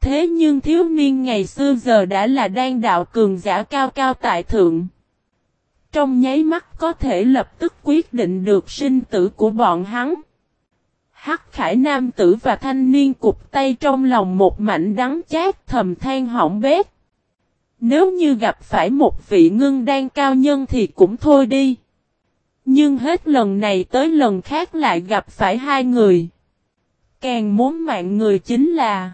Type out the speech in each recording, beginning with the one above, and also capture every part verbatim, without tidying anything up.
thế nhưng thiếu niên ngày xưa giờ đã là đan đạo cường giả cao cao tại thượng. Trong nháy mắt có thể lập tức quyết định được sinh tử của bọn hắn. Hắc Khải nam tử và thanh niên cụp tay trong lòng một mảnh đắng chát thầm than hỏng bét. Nếu như gặp phải một vị ngưng đan cao nhân thì cũng thôi đi. Nhưng hết lần này tới lần khác lại gặp phải hai người. Càng muốn mạng người chính là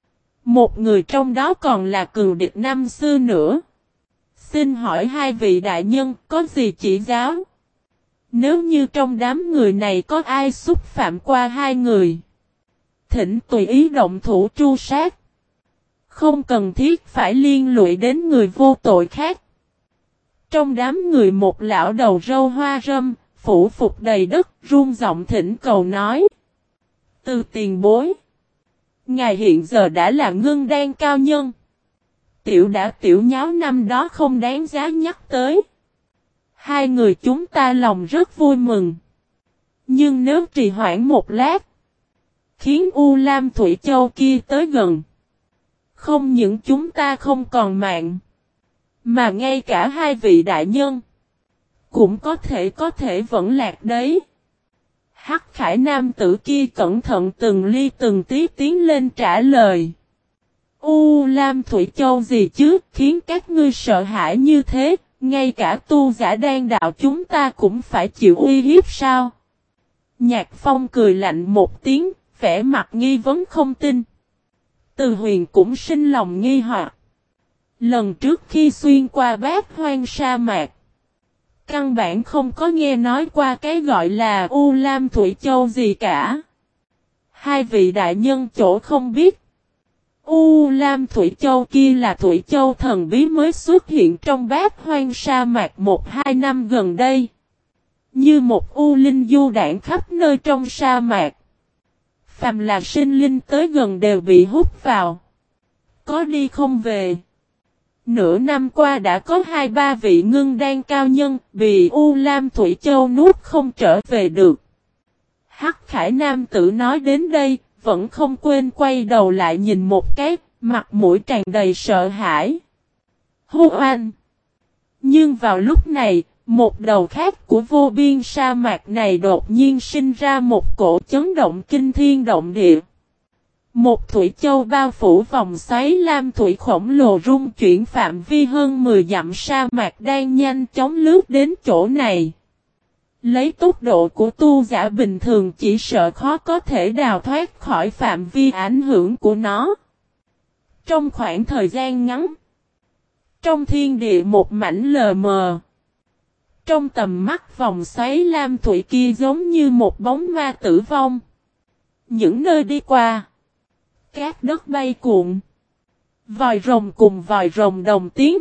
một người trong đó còn là cừu địch năm xưa nữa. Xin hỏi hai vị đại nhân có gì chỉ giáo? Nếu như trong đám người này có ai xúc phạm qua hai người, thỉnh tùy ý động thủ tru sát. Không cần thiết phải liên lụy đến người vô tội khác. Trong đám người một lão đầu râu hoa râm, phủ phục đầy đất, run giọng thỉnh cầu nói. Từ tiền bối. Ngài hiện giờ đã là ngưng đan cao nhân. Tiểu đã tiểu nháo năm đó không đáng giá nhắc tới. Hai người chúng ta lòng rất vui mừng. Nhưng nếu trì hoãn một lát, khiến U Lam Thủy Châu kia tới gần, không những chúng ta không còn mạng, mà ngay cả hai vị đại nhân cũng có thể có thể vẫn lạc đấy. Hắc Khải nam tử kia cẩn thận từng ly từng tí tiến lên trả lời. U Lam Thủy Châu gì chứ, khiến các ngươi sợ hãi như thế, ngay cả tu giả đan đạo chúng ta cũng phải chịu uy hiếp sao? Nhạc Phong cười lạnh một tiếng, vẻ mặt nghi vấn không tin. Từ Huyền cũng sinh lòng nghi hoặc. Lần trước khi xuyên qua bát hoang sa mạc, căn bản không có nghe nói qua cái gọi là U Lam Thủy Châu gì cả. Hai vị đại nhân chỗ không biết. U Lam Thủy Châu kia là Thủy Châu thần bí mới xuất hiện trong bát hoang sa mạc một hai năm gần đây. Như một U Linh du đảng khắp nơi trong sa mạc. Phàm là sinh linh tới gần đều bị hút vào. Có đi không về. Nửa năm qua đã có hai ba vị ngưng đan cao nhân bị U Lam Thủy Châu nuốt không trở về được. Hắc Khải nam tử nói đến đây, vẫn không quên quay đầu lại nhìn một cái, mặt mũi tràn đầy sợ hãi. Hô oan! Nhưng vào lúc này, một đầu khác của vô biên sa mạc này đột nhiên sinh ra một cổ chấn động kinh thiên động địa. Một thủy châu bao phủ vòng xoáy lam thủy khổng lồ rung chuyển phạm vi hơn mười dặm sa mạc đang nhanh chóng lướt đến chỗ này. Lấy tốc độ của tu giả bình thường chỉ sợ khó có thể đào thoát khỏi phạm vi ảnh hưởng của nó. Trong khoảng thời gian ngắn, trong thiên địa một mảnh lờ mờ, trong tầm mắt vòng xoáy lam thủy kia giống như một bóng ma tử vong. Những nơi đi qua, cát đất bay cuộn, vòi rồng cùng vòi rồng đồng tiếng,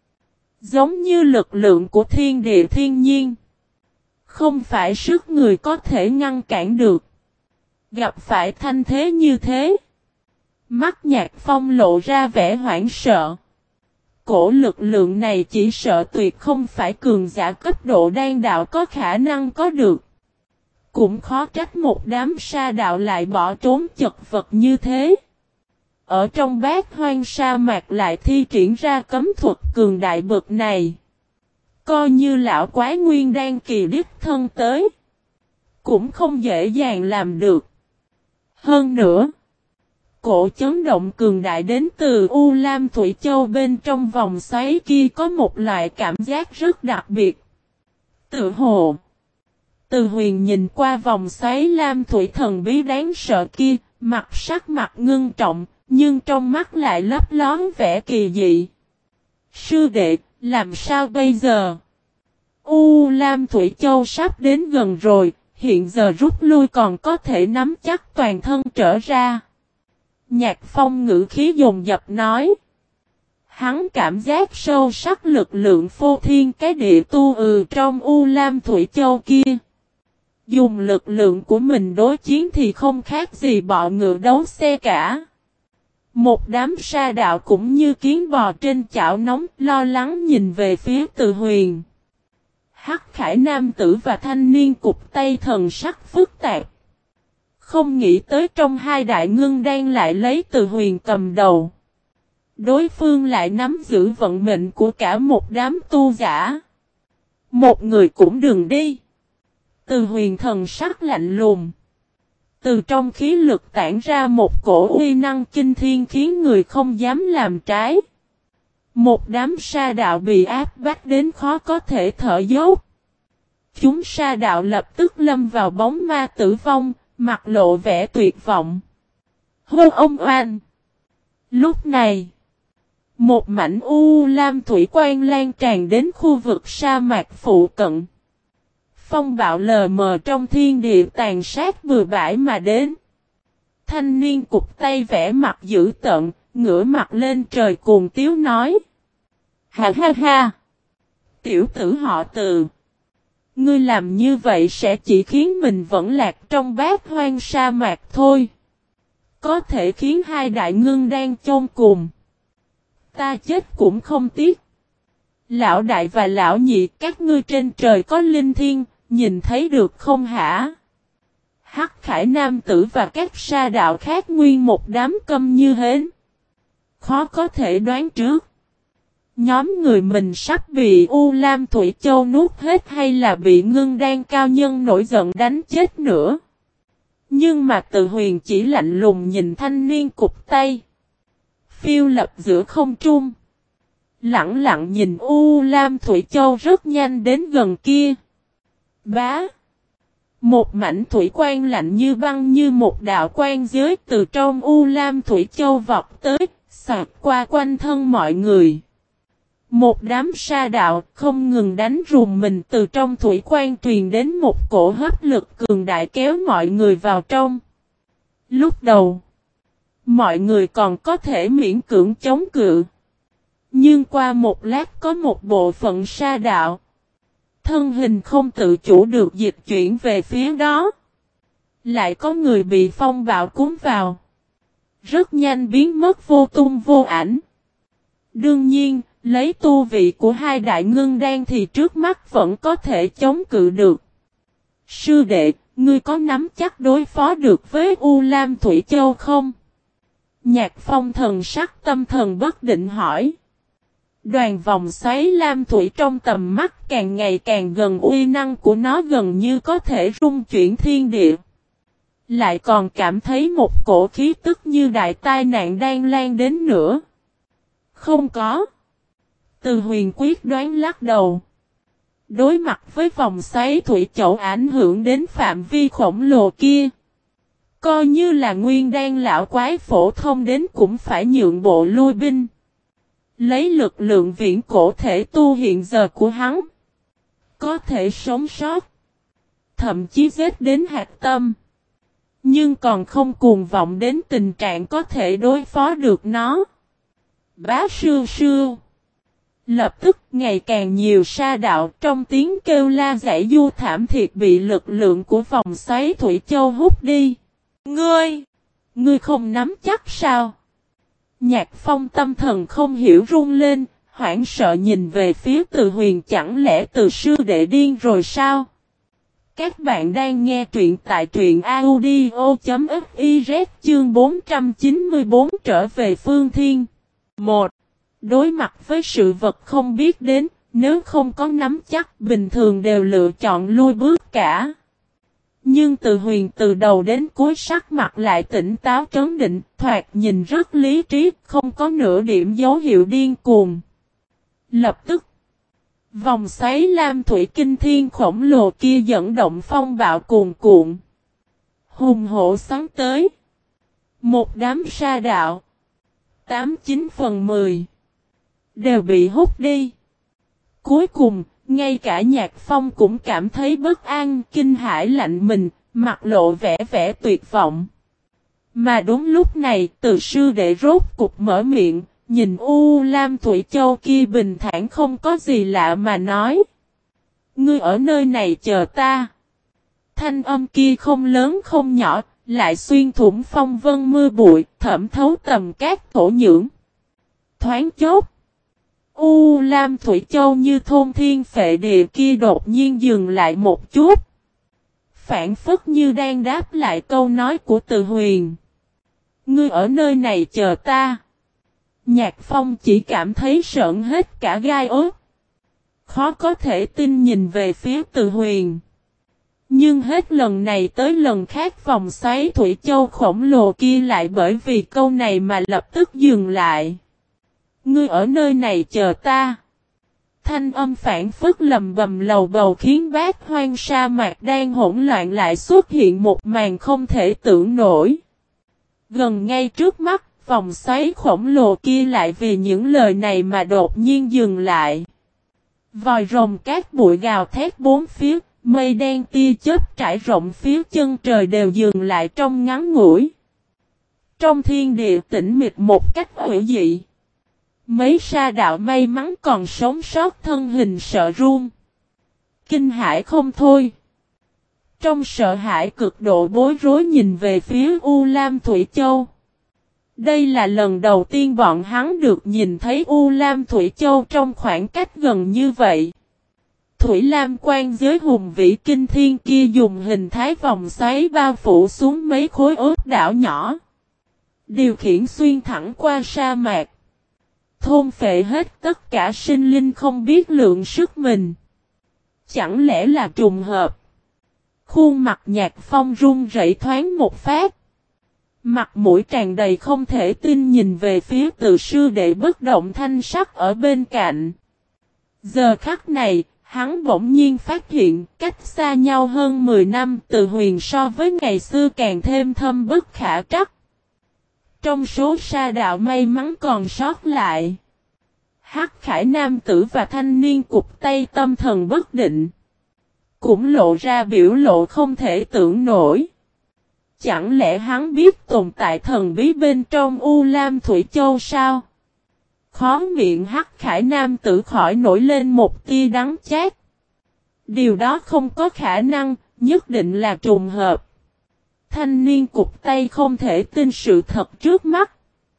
giống như lực lượng của thiên địa thiên nhiên. Không phải sức người có thể ngăn cản được. Gặp phải thanh thế như thế, mắt Nhạc Phong lộ ra vẻ hoảng sợ. Cổ lực lượng này chỉ sợ tuyệt không phải cường giả cấp độ đan đạo có khả năng có được. Cũng khó trách một đám sa đạo lại bỏ trốn chật vật như thế. Ở trong bát hoang sa mạc lại thi triển ra cấm thuật cường đại bậc này. Coi như lão quái nguyên đan kỳ đích thân tới, cũng không dễ dàng làm được. Hơn nữa, cổ chấn động cường đại đến từ U Lam Thủy Châu bên trong vòng xoáy kia có một loại cảm giác rất đặc biệt. Tự hồ, Từ Huyền nhìn qua vòng xoáy lam thủy thần bí đáng sợ kia, mặt sắc mặt ngưng trọng, nhưng trong mắt lại lấp lón vẻ kỳ dị. Sư đệ, làm sao bây giờ? U Lam Thủy Châu sắp đến gần rồi, hiện giờ rút lui còn có thể nắm chắc toàn thân trở ra. Nhạc Phong ngữ khí dồn dập nói. Hắn cảm giác sâu sắc lực lượng phô thiên cái địa tu ừ trong U Lam Thủy Châu kia. Dùng lực lượng của mình đối chiến thì không khác gì bọ ngựa đấu xe cả. Một đám sa đạo cũng như kiến bò trên chảo nóng lo lắng nhìn về phía Từ Huyền. Hắc Khải nam tử và thanh niên cục tay thần sắc phức tạp. Không nghĩ tới trong hai đại ngưng đan lại lấy Từ Huyền cầm đầu. Đối phương lại nắm giữ vận mệnh của cả một đám tu giả. Một người cũng đừng đi. Từ Huyền thần sắc lạnh lùng. Từ trong khí lực tản ra một cổ uy năng kinh thiên khiến người không dám làm trái. Một đám sa đạo bị áp bách đến khó có thể thở dốc. Chúng sa đạo lập tức lâm vào bóng ma tử vong, mặt lộ vẻ tuyệt vọng. Hô ông oan! Lúc này, một mảnh u lam thủy quang lan tràn đến khu vực sa mạc phụ cận. Phong bạo lờ mờ trong thiên địa tàn sát bừa bãi mà đến. Thanh niên cụp tay vẽ mặt dữ tợn, ngửa mặt lên trời cuồng tiếu nói. Ha ha ha! Tiểu tử họ Từ! Ngươi làm như vậy sẽ chỉ khiến mình vẫn lạc trong bát hoang sa mạc thôi. Có thể khiến hai đại ngưng đang chôn cùng. Ta chết cũng không tiếc. Lão đại và lão nhị các ngươi trên trời có linh thiên, nhìn thấy được không hả? Hắc Khải nam tử và các sa đạo khác nguyên một đám câm như hến. Khó có thể đoán trước. Nhóm người mình sắp bị U Lam Thủy Châu nuốt hết hay là bị ngưng đan cao nhân nổi giận đánh chết nữa. Nhưng mà Từ Huyền chỉ lạnh lùng nhìn thanh niên cụp tay. Phiêu lập giữa không trung. Lặng lặng nhìn U Lam Thủy Châu rất nhanh đến gần kia. Bá. Một mảnh thủy quang lạnh như băng như một đạo quang giới từ trong U Lam Thủy Châu vọt tới, xạc qua quanh thân mọi người. Một đám sa đạo không ngừng đánh rùng mình từ trong thủy quang truyền đến một cổ hấp lực cường đại kéo mọi người vào trong. Lúc đầu, mọi người còn có thể miễn cưỡng chống cự. Nhưng qua một lát có một bộ phận sa đạo. Thân hình không tự chủ được dịch chuyển về phía đó. Lại có người bị phong bạo cuốn vào. Rất nhanh biến mất vô tung vô ảnh. Đương nhiên, lấy tu vị của hai đại ngưng đan thì trước mắt vẫn có thể chống cự được. Sư đệ, ngươi có nắm chắc đối phó được với U Lam Thủy Châu không? Nhạc Phong thần sắc tâm thần bất định hỏi. Đoàn vòng xoáy lam thủy trong tầm mắt càng ngày càng gần, uy năng của nó gần như có thể rung chuyển thiên địa. Lại còn cảm thấy một cổ khí tức như đại tai nạn đang lan đến nữa. Không có. Từ Huyền quyết đoán lắc đầu. Đối mặt với vòng xoáy thủy chậu ảnh hưởng đến phạm vi khổng lồ kia. Coi như là nguyên đan lão quái phổ thông đến cũng phải nhượng bộ lui binh. Lấy lực lượng viễn cổ thể tu hiện giờ của hắn. Có thể sống sót. Thậm chí giết đến hạt tâm. Nhưng còn không cuồng vọng đến tình trạng có thể đối phó được nó. Bá sư sư. Lập tức ngày càng nhiều sa đạo trong tiếng kêu la giải du thảm thiệt bị lực lượng của vòng xoáy Thủy Châu hút đi. Ngươi! Ngươi không nắm chắc sao? Nhạc Phong tâm thần không hiểu run lên, hoảng sợ nhìn về phía Từ Huyền, chẳng lẽ Từ sư đệ điên rồi sao? Các bạn đang nghe truyện tại truyện audio chấm fiz chương bốn trăm chín mươi bốn trở về phương thiên. một. Đối mặt với sự vật không biết đến, nếu không có nắm chắc bình thường đều lựa chọn lui bước cả. Nhưng Từ Huyền từ đầu đến cuối sắc mặt lại tỉnh táo trấn định, thoạt nhìn rất lý trí, không có nửa điểm dấu hiệu điên cuồng. Lập tức, vòng xoáy lam thủy kinh thiên khổng lồ kia dẫn động phong bạo cuồn cuộn. Hùng hổ xoắn tới. Một đám sa đạo, tám chín phần mười, đều bị hút đi. Cuối cùng, ngay cả Nhạc Phong cũng cảm thấy bất an, kinh hãi lạnh mình, mặt lộ vẻ vẻ tuyệt vọng. Mà đúng lúc này, Từ sư đệ rốt cục mở miệng, nhìn U Lam Thủy Châu kia bình thản không có gì lạ mà nói. Ngươi ở nơi này chờ ta. Thanh âm kia không lớn không nhỏ, lại xuyên thủng phong vân mưa bụi, thẩm thấu tầm cát thổ nhưỡng. Thoáng chốc. U Lam Thủy Châu như thôn thiên phệ địa kia đột nhiên dừng lại một chút. phảng phất như đang đáp lại câu nói của Từ Huyền. Ngươi ở nơi này chờ ta. Nhạc Phong chỉ cảm thấy sợn hết cả gai ốc. Khó có thể tin nhìn về phía Từ Huyền. Nhưng hết lần này tới lần khác vòng xoáy thủy châu khổng lồ kia lại bởi vì câu này mà lập tức dừng lại. Ngươi ở nơi này chờ ta. Thanh âm phảng phất lầm bầm lầu bầu khiến bát hoang sa mạc đang hỗn loạn lại xuất hiện một màn không thể tưởng nổi. Gần ngay trước mắt, vòng xoáy khổng lồ kia lại vì những lời này mà đột nhiên dừng lại. Vòi rồng cát bụi gào thét bốn phía, mây đen tia chớp trải rộng phía chân trời đều dừng lại trong ngắn ngủi. Trong thiên địa tĩnh mịch một cách hữu dị. Mấy sa đạo may mắn còn sống sót thân hình sợ run. Kinh hãi không thôi. Trong sợ hãi cực độ bối rối nhìn về phía U Lam Thủy Châu. Đây là lần đầu tiên bọn hắn được nhìn thấy U Lam Thủy Châu trong khoảng cách gần như vậy. Thủy Lam quan giới hùng vĩ kinh thiên kia dùng hình thái vòng xoáy bao phủ xuống mấy khối ốt đảo nhỏ. Điều khiển xuyên thẳng qua sa mạc. Thôn phệ hết tất cả sinh linh không biết lượng sức mình. Chẳng lẽ là trùng hợp? Khuôn mặt Nhạc Phong run rẩy thoáng một phát. Mặt mũi tràn đầy không thể tin nhìn về phía Từ sư đệ bất động thanh sắc ở bên cạnh. Giờ khắc này, hắn bỗng nhiên phát hiện cách xa nhau hơn mười năm Từ Huyền so với ngày xưa càng thêm thâm bất khả trắc. Trong số sa đạo may mắn còn sót lại, Hắc Khải nam tử và thanh niên cục tay tâm thần bất định, cũng lộ ra biểu lộ không thể tưởng nổi. Chẳng lẽ hắn biết tồn tại thần bí bên trong U Lam Thủy Châu sao? Khó miệng Hắc Khải nam tử khỏi nổi lên một tia đắng chát. Điều đó không có khả năng, nhất định là trùng hợp. Thanh niên cục tay không thể tin sự thật trước mắt.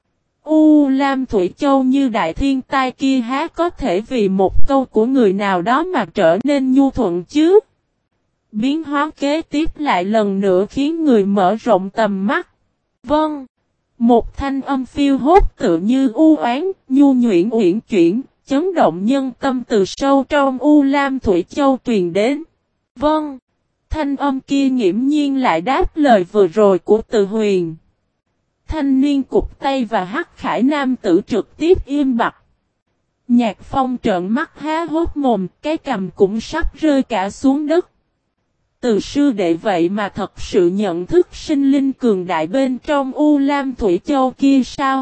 U Lam Thủy Châu như đại thiên tai kia há có thể vì một câu của người nào đó mà trở nên nhu thuận chứ? Biến hóa kế tiếp lại lần nữa khiến người mở rộng tầm mắt. Vâng. Một thanh âm phiêu hốt tự như u oán, nhu nhuyễn uyển chuyển, chấn động nhân tâm từ sâu trong U Lam Thủy Châu truyền đến. Vâng. Thanh âm kia nghiễm nhiên lại đáp lời vừa rồi của Từ Huyền. Thanh niên cục tay và Hắc Khải nam tử trực tiếp im bặt. Nhạc Phong trợn mắt há hốt mồm, cái cằm cũng sắp rơi cả xuống đất. Từ sư đệ vậy mà thật sự nhận thức sinh linh cường đại bên trong U Lam Thủy Châu kia sao?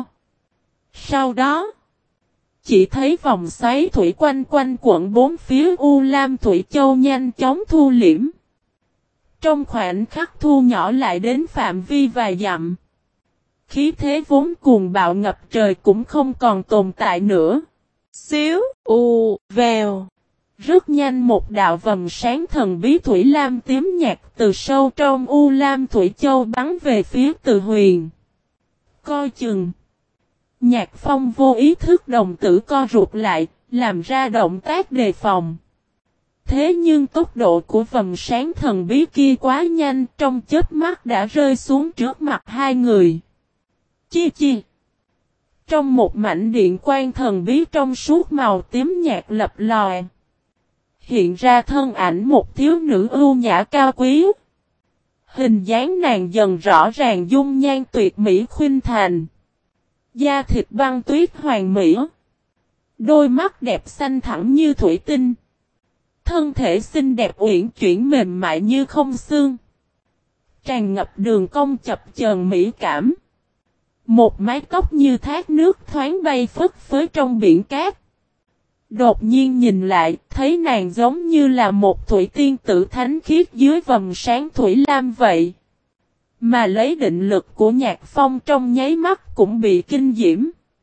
Sau đó, chỉ thấy vòng xoáy thủy quanh quanh quận bốn phía U Lam Thủy Châu nhanh chóng thu liễm. Trong khoảnh khắc thu nhỏ lại đến phạm vi vài dặm. Khí thế vốn cuồng bạo ngập trời cũng không còn tồn tại nữa. Xíu, u, vèo. Rất nhanh một đạo vầng sáng thần bí thủy lam tím nhạt từ sâu trong U Lam Thủy Châu bắn về phía Từ Huyền. Coi chừng. Nhạc Phong vô ý thức đồng tử co rụt lại, làm ra động tác đề phòng. Thế nhưng tốc độ của vầng sáng thần bí kia quá nhanh, trong chớp mắt đã rơi xuống trước mặt hai người. Chi chi. Trong một mảnh điện quang thần bí trong suốt màu tím nhạt lập lòe, hiện ra thân ảnh một thiếu nữ ưu nhã cao quý. Hình dáng nàng dần rõ ràng dung nhan tuyệt mỹ khuynh thành. Da thịt băng tuyết hoàn mỹ. Đôi mắt đẹp xanh thẳm như thủy tinh. Thân thể xinh đẹp uyển chuyển mềm mại như không xương. Tràn ngập đường cong chập chờn mỹ cảm. Một mái tóc như thác nước thoáng bay phất phới trong biển cát. Đột nhiên nhìn lại, thấy nàng giống như là một thủy tiên tử thánh khiết dưới vầng sáng thủy lam vậy. Mà lấy định lực của Nhạc Phong trong nháy mắt cũng bị kinh diễm.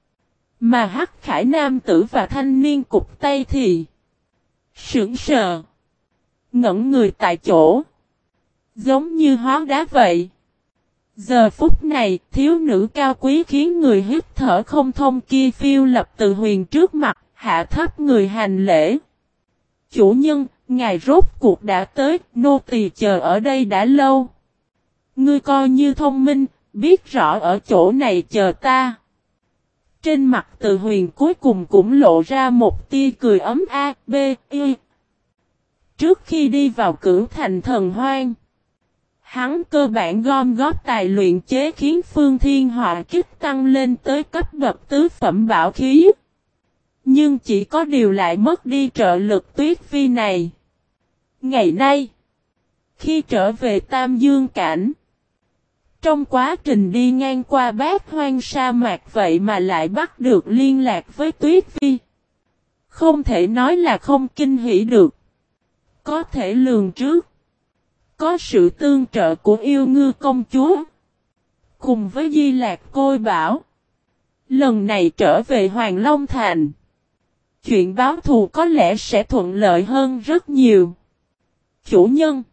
Mà Hắc Khải nam tử và thanh niên cục tay thì sững sờ, ngẩn người tại chỗ, giống như hóa đá vậy. Giờ phút này, thiếu nữ cao quý khiến người hít thở không thông kia phiêu lập Từ Huyền trước mặt, hạ thấp người hành lễ. Chủ nhân, Ngài rốt cuộc đã tới, nô tỳ chờ ở đây đã lâu. Ngươi coi như thông minh, biết rõ ở chỗ này chờ ta. Trên mặt Từ Huyền cuối cùng cũng lộ ra một tia cười ấm a, b, y. Trước khi đi vào Cửu Thành Thần Hoang, hắn cơ bản gom góp tài luyện chế khiến Phương Thiên Họa Kích tăng lên tới cấp bậc tứ phẩm bảo khí. Nhưng chỉ có điều lại mất đi trợ lực Tuyết Vi này. Ngày nay, khi trở về Tam Dương Cảnh, trong quá trình đi ngang qua Bát Hoang sa mạc vậy mà lại bắt được liên lạc với Tuyết Vi. Không thể nói là không kinh hỉ được. Có thể lường trước. Có sự tương trợ của yêu ngư công chúa. Cùng với Di Lạc Côi Bảo. Lần này trở về Hoàng Long Thành. Chuyện báo thù có lẽ sẽ thuận lợi hơn rất nhiều. Chủ nhân.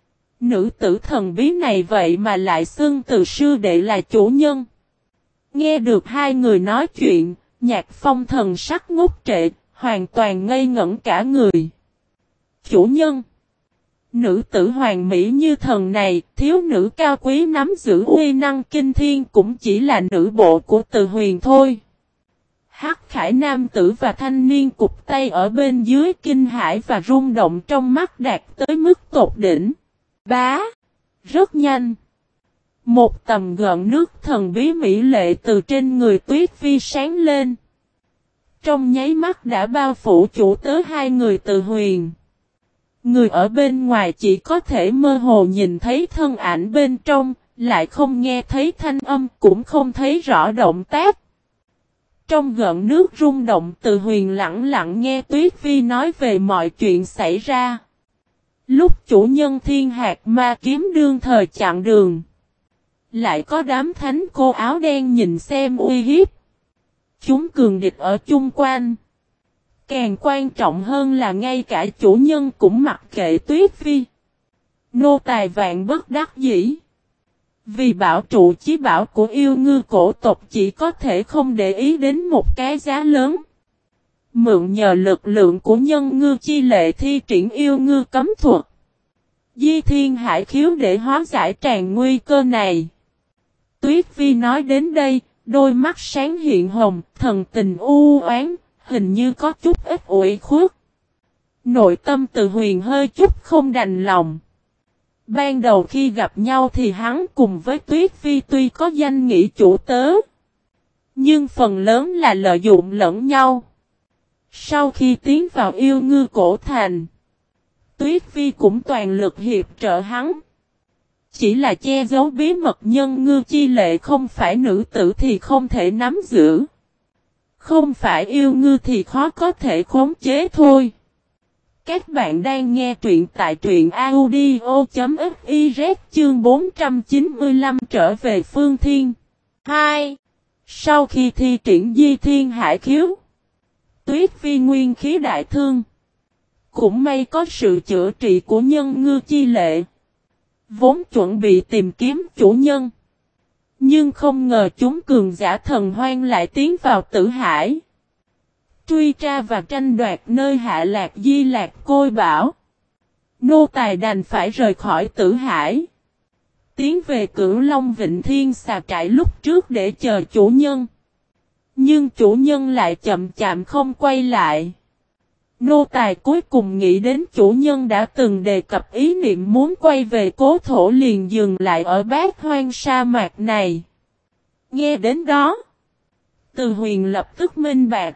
Nữ tử thần bí này vậy mà lại xưng từ sư đệ là chủ nhân. Nghe được hai người nói chuyện, Nhạc Phong thần sắc ngốc trệ, hoàn toàn ngây ngẩn cả người. Chủ nhân. Nữ tử hoàng mỹ như thần này, thiếu nữ cao quý nắm giữ uy năng kinh thiên cũng chỉ là nữ bộ của Từ Huyền thôi. Hắc Khải nam tử và thanh niên cụp tay ở bên dưới kinh hãi và rung động trong mắt đạt tới mức tột đỉnh. Bá. Rất nhanh. Một tầm gợn nước thần bí mỹ lệ từ trên người Tuyết Vi sáng lên. Trong nháy mắt đã bao phủ chủ tớ hai người Từ Huyền. Người ở bên ngoài chỉ có thể mơ hồ nhìn thấy thân ảnh bên trong, lại không nghe thấy thanh âm cũng không thấy rõ động tác. Trong gợn nước rung động Từ Huyền lặng lặng nghe Tuyết Vi nói về mọi chuyện xảy ra. Lúc chủ nhân Thiên Hạt Ma kiếm đương thời chặn đường. Lại có đám thánh cô áo đen nhìn xem uy hiếp. Chúng cường địch ở chung quanh. Càng quan trọng hơn là ngay cả chủ nhân cũng mặc kệ Tuyết Vi. Nô tài vạn bất đắc dĩ. Vì bảo trụ chí bảo của yêu ngư cổ tộc chỉ có thể không để ý đến một cái giá lớn. Mượn nhờ lực lượng của nhân ngư chi lệ thi triển yêu ngư cấm thuật. Di thiên hải khiếu để hóa giải tràn nguy cơ này. Tuyết Vi nói đến đây, đôi mắt sáng hiện hồng, thần tình u oán, hình như có chút ít ủy khuất. Nội tâm Từ Huyền hơi chút không đành lòng. Ban đầu khi gặp nhau thì hắn cùng với Tuyết Vi tuy có danh nghĩa chủ tớ. Nhưng phần lớn là lợi dụng lẫn nhau. Sau khi tiến vào yêu ngư cổ thành, Tuyết Vi cũng toàn lực hiệp trợ hắn. Chỉ là che giấu bí mật nhân ngư chi lệ không phải nữ tử thì không thể nắm giữ. Không phải yêu ngư thì khó có thể khống chế thôi. Các bạn đang nghe truyện tại truyện audio.fiz chương bốn trăm chín mươi lăm trở về Phương Thiên. hai. Sau khi thi triển Di Thiên Hải Khiếu, Tuyết Vi nguyên khí đại thương. Cũng may có sự chữa trị của nhân ngư chi lệ. Vốn chuẩn bị tìm kiếm chủ nhân. Nhưng không ngờ chúng cường giả thần hoang lại tiến vào Tử Hải. Truy tra và tranh đoạt nơi hạ lạc Di Lạc Côi Bảo. Nô tài đành phải rời khỏi Tử Hải. Tiến về Cửu Long Vịnh Thiên xà trại lúc trước để chờ chủ nhân. Nhưng chủ nhân lại chậm chạp không quay lại. Nô tài cuối cùng nghĩ đến chủ nhân đã từng đề cập ý niệm muốn quay về cố thổ liền dừng lại ở Bát Hoang sa mạc này. Nghe đến đó, Từ Huyền lập tức minh bạch.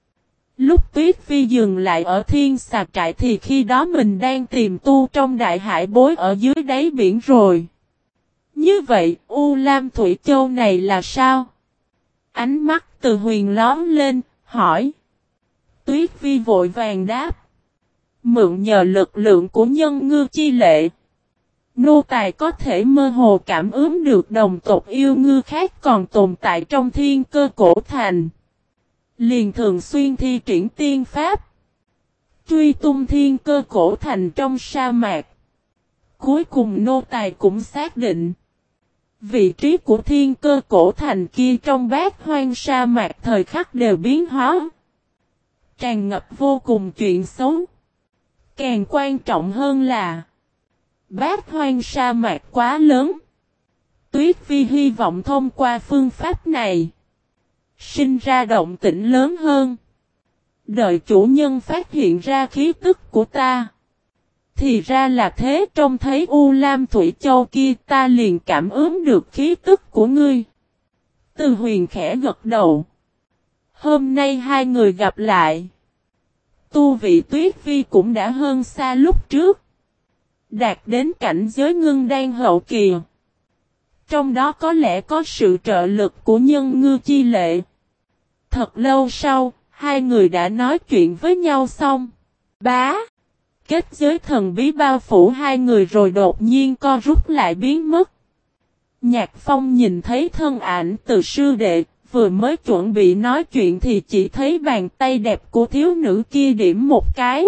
Lúc Tuyết Vi dừng lại ở Thiên xà trại thì khi đó mình đang tìm tu trong đại hải bối ở dưới đáy biển rồi. Như vậy, U Lam Thủy Châu này là sao? Ánh mắt Từ Huyền lóm lên, hỏi. Tuyết Vi vội vàng đáp. Mượn nhờ lực lượng của nhân ngư chi lệ. Nô tài có thể mơ hồ cảm ứng được đồng tộc yêu ngư khác còn tồn tại trong thiên cơ cổ thành. Liền thường xuyên thi triển tiên pháp. Truy tung thiên cơ cổ thành trong sa mạc. Cuối cùng nô tài cũng xác định. Vị trí của thiên cơ cổ thành kia trong Bát Hoang sa mạc thời khắc đều biến hóa. Tràn ngập vô cùng chuyện xấu. Càng quan trọng hơn là Bát hoang sa mạc quá lớn. Tuyết Vi hy vọng thông qua phương pháp này sinh ra động tĩnh lớn hơn. Đợi chủ nhân phát hiện ra khí tức của ta. Thì ra là thế, trông thấy U Lam Thủy Châu kia ta liền cảm ứng được khí tức của ngươi. Từ Huyền khẽ gật đầu. Hôm nay hai người gặp lại. Tu vị Tuyết Vi cũng đã hơn xa lúc trước. Đạt đến cảnh giới ngưng đan hậu kỳ. Trong đó có lẽ có sự trợ lực của nhân ngư chi lệ. Thật lâu sau, hai người đã nói chuyện với nhau xong. Bá! Kết giới thần bí bao phủ hai người rồi đột nhiên co rút lại biến mất. Nhạc Phong nhìn thấy thân ảnh từ sư đệ, vừa mới chuẩn bị nói chuyện thì chỉ thấy bàn tay đẹp của thiếu nữ kia điểm một cái.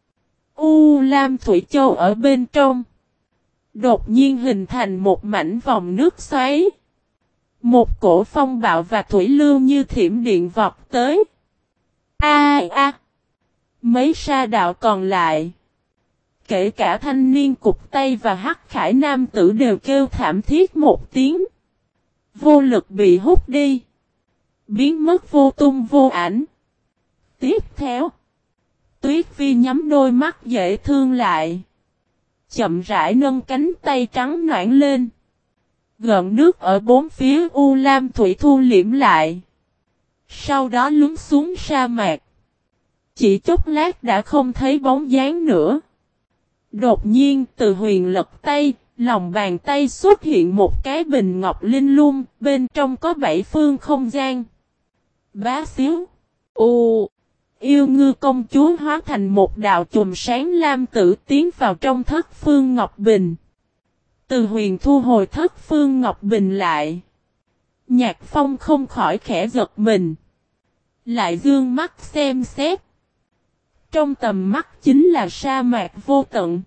U Lam Thủy Châu ở bên trong. Đột nhiên hình thành một mảnh vòng nước xoáy. Một cổ phong bạo và thủy lưu như thiểm điện vọt tới. A a à. Mấy sa đạo còn lại. Kể cả thanh niên cục tay và hắc khải nam tử đều kêu thảm thiết một tiếng. Vô lực bị hút đi. Biến mất vô tung vô ảnh. Tiếp theo. Tuyết Vi nhắm đôi mắt dễ thương lại. Chậm rãi nâng cánh tay trắng noãn lên. Gợn nước ở bốn phía U Lam Thủy thu liễm lại. Sau đó lún xuống sa mạc. Chỉ chốc lát đã không thấy bóng dáng nữa. Đột nhiên Từ Huyền lật tay, lòng bàn tay xuất hiện một cái bình ngọc linh lung, bên trong có bảy phương không gian. Bá xíu. U. Yêu ngư công chúa hóa thành một đạo chùm sáng lam tử tiến vào trong thất phương ngọc bình. Từ Huyền thu hồi thất phương ngọc bình lại. Nhạc Phong không khỏi khẽ giật mình. Lại dương mắt xem xét. Trong tầm mắt chính là sa mạc vô tận.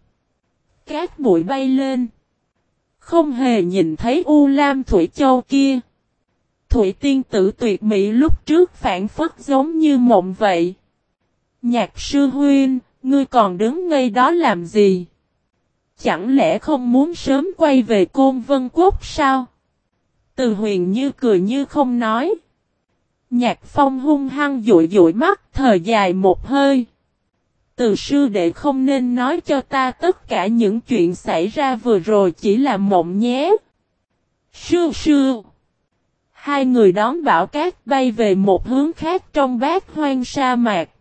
Cát bụi bay lên. Không hề nhìn thấy U Lam Thủy Châu kia. Thủy tiên tử tuyệt mỹ lúc trước phản phất giống như mộng vậy. Nhạc sư huynh, ngươi còn đứng ngây đó làm gì? Chẳng lẽ không muốn sớm quay về Côn Vân Quốc sao? Từ Huyền như cười như không nói. Nhạc Phong hung hăng dụi dụi mắt, thở dài một hơi. Từ sư đệ không nên nói cho ta tất cả những chuyện xảy ra vừa rồi chỉ là mộng nhé. Sư sư. Hai người đón bão cát bay về một hướng khác trong bát hoang sa mạc.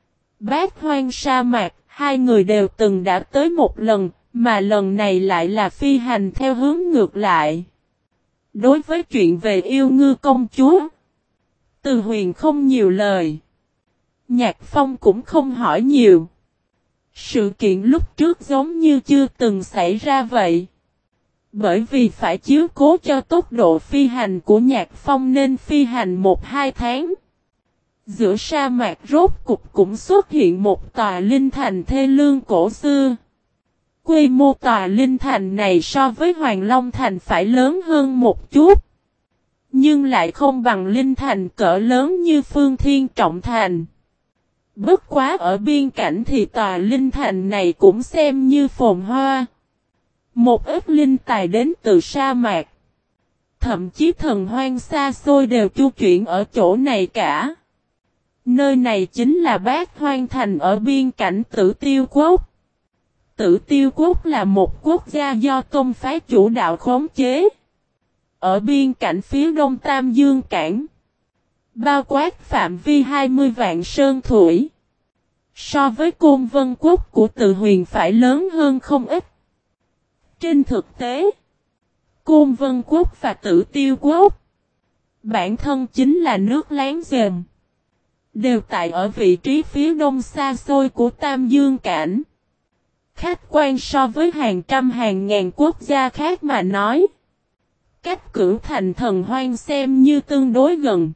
Bát hoang sa mạc, hai người đều từng đã tới một lần, mà lần này lại là phi hành theo hướng ngược lại. Đối với chuyện về yêu ngư công chúa, Từ Huyền không nhiều lời. Nhạc Phong cũng không hỏi nhiều. Sự kiện lúc trước giống như chưa từng xảy ra vậy. Bởi vì phải chiếu cố cho tốc độ phi hành của Nhạc Phong nên phi hành một hai tháng. Giữa sa mạc rốt cục cũng xuất hiện một tòa linh thành thê lương cổ xưa. Quy mô tòa linh thành này so với Hoàng Long Thành phải lớn hơn một chút. Nhưng lại không bằng linh thành cỡ lớn như Phương Thiên Trọng Thành. Bất quá ở biên cảnh thì tòa linh thành này cũng xem như phồn hoa. Một ít linh tài đến từ sa mạc. Thậm chí thần hoang xa xôi đều chu chuyển ở chỗ này cả. Nơi này chính là Bát Hoang Thành ở biên cảnh Tử Tiêu Quốc. Tử Tiêu Quốc là một quốc gia do tôn phái chủ đạo khống chế. Ở biên cảnh phía đông Tam Dương Cảng. Bao quát phạm vi hai mươi vạn sơn thủy. So với Côn Vân Quốc của Từ Huyền phải lớn hơn không ít. Trên thực tế, Côn Vân Quốc và Tử Tiêu Quốc bản thân chính là nước láng giềng. Đều tại ở vị trí phía đông xa xôi của Tam Dương Cảnh. Khách quan so với hàng trăm hàng ngàn quốc gia khác mà nói. Cách cửu thành thần hoang xem như tương đối gần.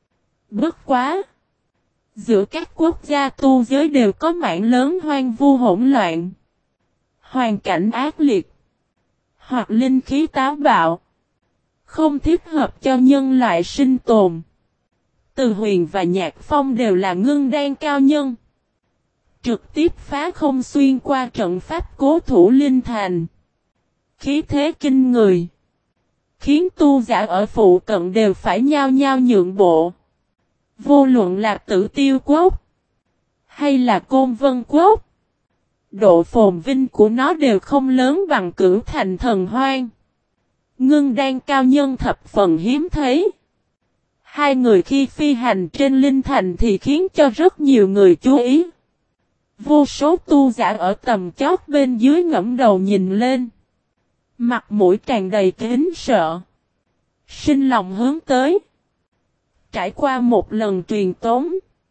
Bất quá. Giữa các quốc gia tu giới đều có mảng lớn hoang vu hỗn loạn. Hoàn cảnh ác liệt. Hoặc linh khí táo bạo. Không thích hợp cho nhân loại sinh tồn. Từ Huyền và Nhạc Phong đều là ngưng đan cao nhân. trực tiếp phá không xuyên qua trận pháp cố thủ linh thành. Khí thế kinh người, khiến tu giả ở phụ cận đều phải nhao nhao nhượng bộ. Vô luận là Tử Tiêu Quốc, hay là Côn Vân Quốc, độ phồn vinh của nó đều không lớn bằng Cửu Thành Thần Hoang. Ngưng Đan cao nhân thập phần hiếm thấy. Hai người khi phi hành trên linh thành thì khiến cho rất nhiều người chú ý. Vô số tu giả ở tầm chót bên dưới ngẩng đầu nhìn lên, mặt mũi tràn đầy kính sợ, sinh lòng hướng tới. Trải qua một lần truyền tống,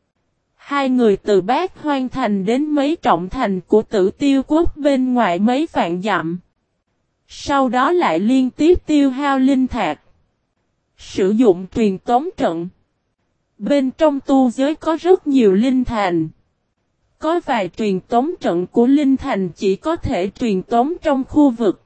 hai người từ Bát Hoang Thành đến mấy trọng thành của Tử Tiêu Quốc bên ngoài mấy vạn dặm. Sau đó lại liên tiếp tiêu hao linh thạch, sử dụng truyền tống trận. Bên trong tu giới có rất nhiều linh thành. Có vài truyền tống trận của linh thành chỉ có thể truyền tống trong khu vực,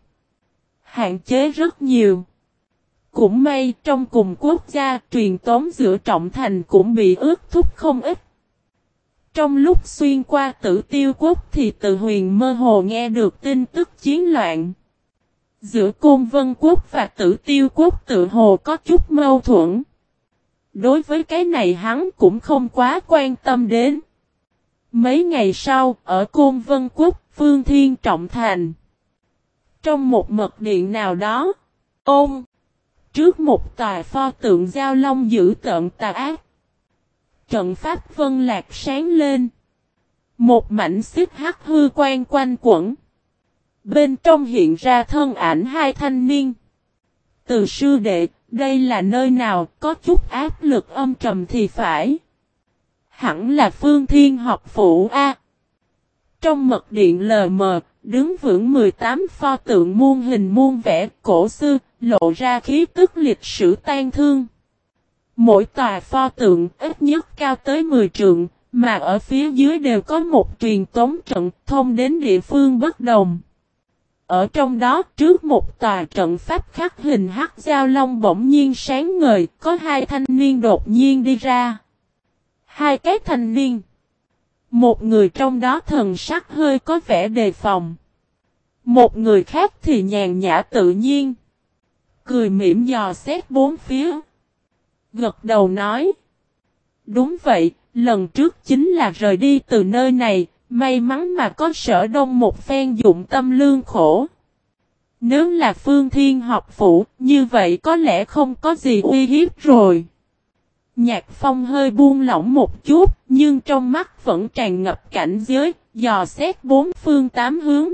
hạn chế rất nhiều. Cũng may trong cùng quốc gia truyền tống giữa trọng thành cũng bị ước thúc không ít. Trong lúc xuyên qua Tử Tiêu Quốc thì Từ Huyền mơ hồ nghe được tin tức chiến loạn. Giữa Côn Vân Quốc và Tử Tiêu Quốc tự hồ có chút mâu thuẫn. Đối với cái này hắn cũng không quá quan tâm đến. Mấy ngày sau, ở Côn Vân Quốc, Phương Thiên trọng thành. Trong một mật điện nào đó, ôm, trước một tòa pho tượng Giao Long dữ tợn tà ác. Trận pháp vân lạc sáng lên. Một mảnh xích hắc hư quang quanh quẩn. Bên trong hiện ra thân ảnh hai thanh niên. Từ sư đệ, đây là nơi nào, có chút áp lực âm trầm thì phải. Hẳn là Phương Thiên học phủ A. Trong mật điện lờ mờ, đứng vững mười tám pho tượng muôn hình muôn vẻ cổ xưa, lộ ra khí tức lịch sử tan thương. Mỗi tòa pho tượng ít nhất cao tới mười trượng, mà ở phía dưới đều có một truyền tống trận thông đến địa phương bất đồng. Ở trong đó, trước một tòa trận pháp khắc hình hắc giao long bỗng nhiên sáng ngời, có hai thanh niên đột nhiên đi ra. Hai cái thanh niên. Một người trong đó thần sắc hơi có vẻ đề phòng. Một người khác thì nhàn nhã tự nhiên. Cười mỉm dò xét bốn phía. Gật đầu nói. Đúng vậy, lần trước chính là rời đi từ nơi này, may mắn mà có Sở Đông một phen dụng tâm lương khổ. Nếu là Phương Thiên học phủ, như vậy có lẽ không có gì uy hiếp rồi. Nhạc Phong hơi buông lỏng một chút, nhưng trong mắt vẫn tràn ngập cảnh giới, dò xét bốn phương tám hướng.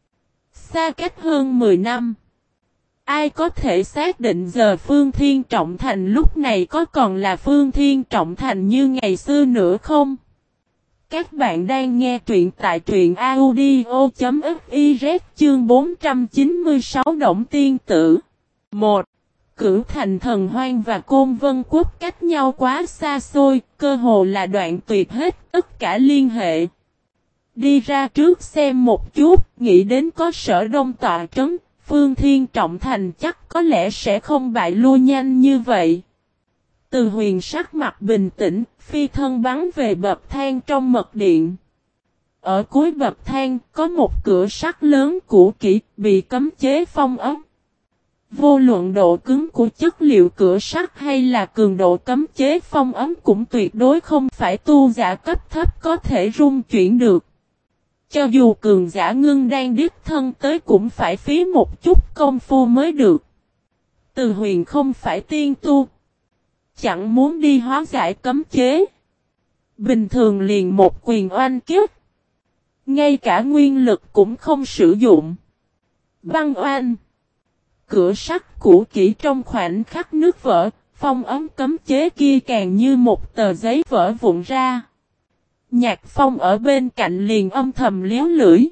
Xa cách hơn mười năm. Ai có thể xác định giờ Phương Thiên Trọng Thành lúc này có còn là Phương Thiên Trọng Thành như ngày xưa nữa không? Các bạn đang nghe truyện tại truyện audio chấm fiz chương bốn trăm chín mươi sáu Động Tiên Tử. một. Cửu Thành Thần Hoang và Côn Vân Quốc cách nhau quá xa xôi, cơ hồ là đoạn tuyệt hết tất cả liên hệ. Đi ra trước xem một chút, nghĩ đến có Sở Đông tọa trấn, Phương Thiên Trọng Thành chắc có lẽ sẽ không bại lui nhanh như vậy. Từ Huyền sắc mặt bình tĩnh, phi thân bắn về bậc thang trong mật điện. Ở cuối bậc thang có một cửa sắt lớn cũ kỹ bị cấm chế phong ấn. Vô luận độ cứng của chất liệu cửa sắt hay là cường độ cấm chế phong ấn cũng tuyệt đối không phải tu giả cấp thấp có thể rung chuyển được. Cho dù cường giả ngưng đang đích thân tới cũng phải phí một chút công phu mới được. Từ Huyền không phải tiên tu. Chẳng muốn đi hóa giải cấm chế. Bình thường liền một quyền oanh kiếp. Ngay cả nguyên lực cũng không sử dụng. Băng oanh. Cửa sắt cũ kỹ trong khoảnh khắc nước vỡ, phong ấn cấm chế kia càng như một tờ giấy vỡ vụn ra. Nhạc Phong ở bên cạnh liền âm thầm liếu lưỡi.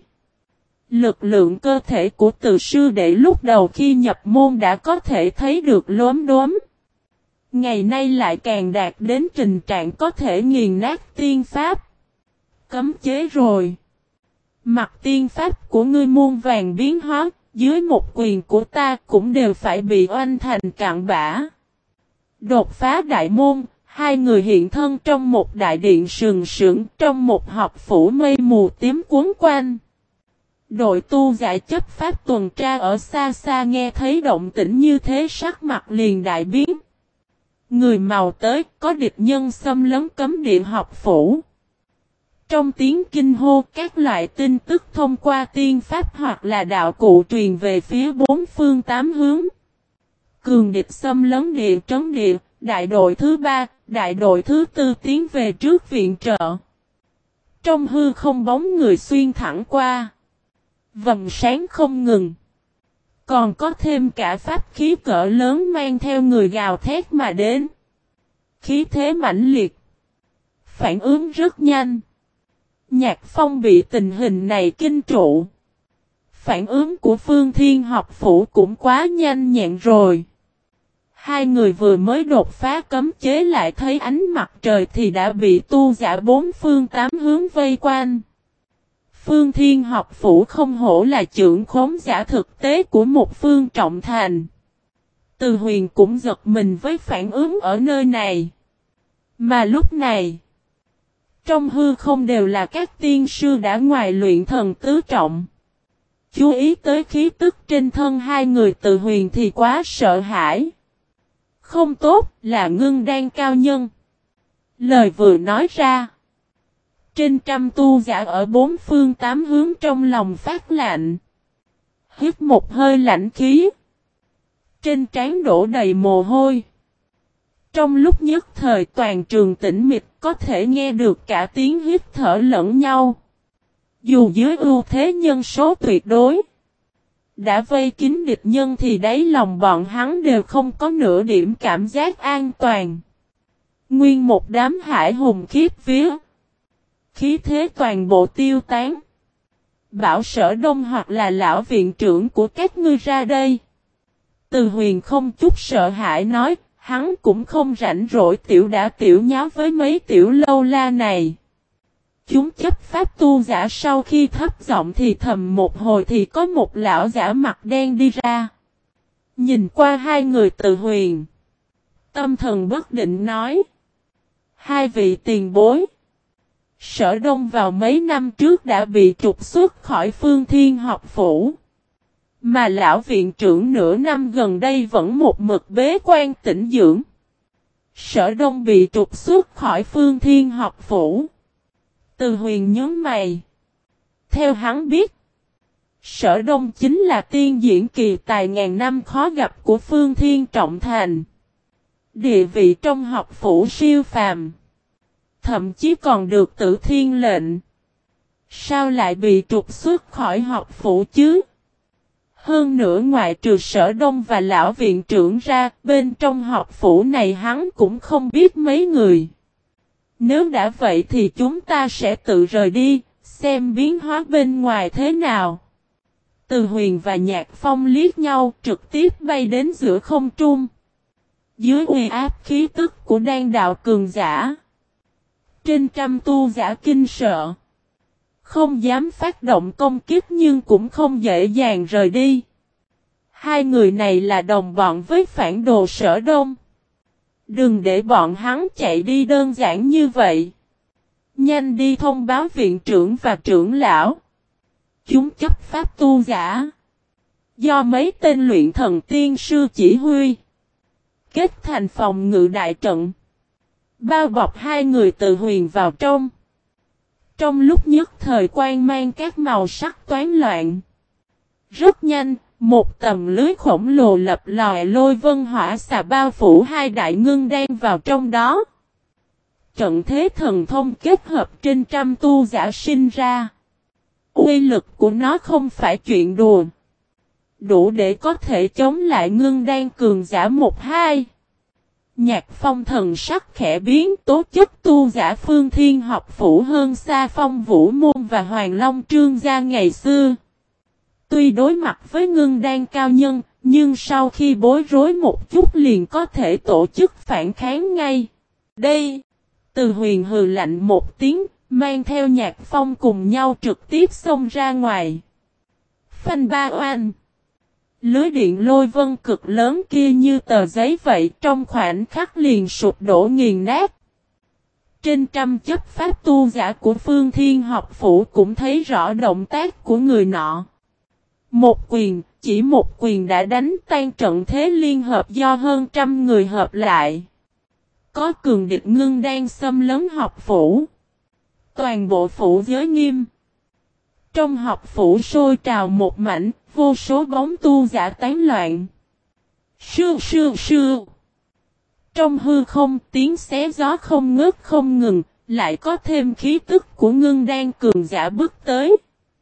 Lực lượng cơ thể của từ sư đệ lúc đầu khi nhập môn đã có thể thấy được lốm đốm. Ngày nay lại càng đạt đến trình trạng có thể nghiền nát tiên pháp. Cấm chế rồi. Mặt tiên pháp của ngươi muôn vàng biến hóa, dưới một quyền của ta cũng đều phải bị oanh thành cạn bã. Đột phá đại môn, Hai người hiện thân trong một đại điện sừng sững trong một học phủ mây mù tím cuốn quanh. Đội tu giả chấp pháp tuần tra ở xa xa nghe thấy động tĩnh như thế sắc mặt liền đại biến. Người màu tới, có địch nhân xâm lấn cấm địa học phủ. Trong tiếng kinh hô, các loại tin tức thông qua tiên pháp hoặc là đạo cụ truyền về phía bốn phương tám hướng. Cường địch xâm lấn địa trấn địa, đại đội thứ ba, đại đội thứ tư tiến về trước viện trợ. Trong hư không bóng người xuyên thẳng qua. Vầng sáng không ngừng. Còn có thêm cả pháp khí cỡ lớn mang theo người gào thét mà đến. Khí thế mãnh liệt. Phản ứng rất nhanh. Nhạc Phong bị tình hình này kinh trụ. Phản ứng của Phương Thiên học phủ cũng quá nhanh nhẹn rồi. Hai người vừa mới đột phá cấm chế lại thấy ánh mặt trời thì đã bị tu giả bốn phương tám hướng vây quanh. Phương Thiên học phủ không hổ là trưởng khống giả thực tế của một phương trọng thành. Từ Huyền cũng giật mình với phản ứng ở nơi này. Mà lúc này, trong hư không đều là các tiên sư đã ngoài luyện thần tứ trọng. Chú ý tới khí tức trên thân hai người Từ Huyền thì quá sợ hãi. Không tốt, là ngưng đan cao nhân. Lời vừa nói ra. Trên trăm tu giả ở bốn phương tám hướng trong lòng phát lạnh. Hít một hơi lạnh khí. Trên trán đổ đầy mồ hôi. Trong lúc nhất thời toàn trường tĩnh mịch có thể nghe được cả tiếng hít thở lẫn nhau. Dù dưới ưu thế nhân số tuyệt đối. Đã vây kín địch nhân thì đáy lòng bọn hắn đều không có nửa điểm cảm giác an toàn. Nguyên một đám hải hùng khiếp vía. Khí thế toàn bộ tiêu tán. Bảo Sở Đông hoặc là lão viện trưởng của các ngươi ra đây. Từ Huyền không chút sợ hãi nói, hắn cũng không rảnh rỗi tiểu đã tiểu nháo với mấy tiểu lâu la này. Chúng chấp pháp tu giả sau khi thấp giọng thì thầm một hồi thì có một lão giả mặt đen đi ra. Nhìn qua hai người Từ Huyền. Tâm thần bất định nói. Hai vị tiền bối. Sở Đông vào mấy năm trước đã bị trục xuất khỏi Phương Thiên học phủ. Mà lão viện trưởng nửa năm gần đây vẫn một mực bế quan tĩnh dưỡng. Sở Đông bị trục xuất khỏi Phương Thiên học phủ. Từ Huyền nhớ mày. Theo hắn biết, Sở Đông chính là tiên diễn kỳ tài ngàn năm khó gặp của Phương Thiên Trọng Thành. Địa vị trong học phủ siêu phàm. Thậm chí còn được Tử Thiên lệnh. Sao lại bị trục xuất khỏi học phủ chứ? Hơn nữa ngoại trừ Sở Đông và lão viện trưởng ra, bên trong học phủ này hắn cũng không biết mấy người. Nếu đã vậy thì chúng ta sẽ tự rời đi, xem biến hóa bên ngoài thế nào. Từ Huyền và Nhạc Phong liếc nhau trực tiếp bay đến giữa không trung. Dưới uy áp khí tức của đan đạo cường giả. Trên trăm tu giả kinh sợ. Không dám phát động công kích nhưng cũng không dễ dàng rời đi. Hai người này là đồng bọn với phản đồ Sở Đông. Đừng để bọn hắn chạy đi đơn giản như vậy. Nhanh đi thông báo viện trưởng và trưởng lão. Chúng chấp pháp tu giả. Do mấy tên luyện thần tiên sư chỉ huy. Kết thành phòng ngự đại trận. Bao bọc hai người Từ Huyền vào trong. Trong lúc nhất thời quang mang các màu sắc toán loạn. Rất nhanh, một tầm lưới khổng lồ lập lòi lôi vân hỏa xà bao phủ hai đại ngưng đan vào trong đó. Trận thế thần thông kết hợp trên trăm tu giả sinh ra. Uy lực của nó không phải chuyện đùa. Đủ để có thể chống lại ngưng đan cường giả một hai. Nhạc Phong thần sắc khẽ biến tố chất tu giả Phương Thiên học phủ hơn xa Phong Vũ Môn và Hoàng Long Trương gia ngày xưa. Tuy đối mặt với ngưng đan cao nhân, nhưng sau khi bối rối một chút liền có thể tổ chức phản kháng ngay. Đây, Từ Huyền hừ lạnh một tiếng, mang theo Nhạc Phong cùng nhau trực tiếp xông ra ngoài. Phanh ba oanh. Lưới điện lôi vân cực lớn kia như tờ giấy vậy, trong khoảnh khắc liền sụp đổ nghiền nát. Trên trăm chấp pháp tu giả của Phương Thiên học phủ cũng thấy rõ động tác của người nọ. Một quyền, chỉ một quyền đã đánh tan trận thế liên hợp do hơn trăm người hợp lại. Có cường địch ngưng đang xâm lấn học phủ. Toàn bộ phủ giới nghiêm. Trong học phủ sôi trào một mảnh, vô số bóng tu giả tán loạn. Sưu sưu sưu. Trong hư không tiếng xé gió không ngớt không ngừng, lại có thêm khí tức của ngưng đang cường giả bước tới.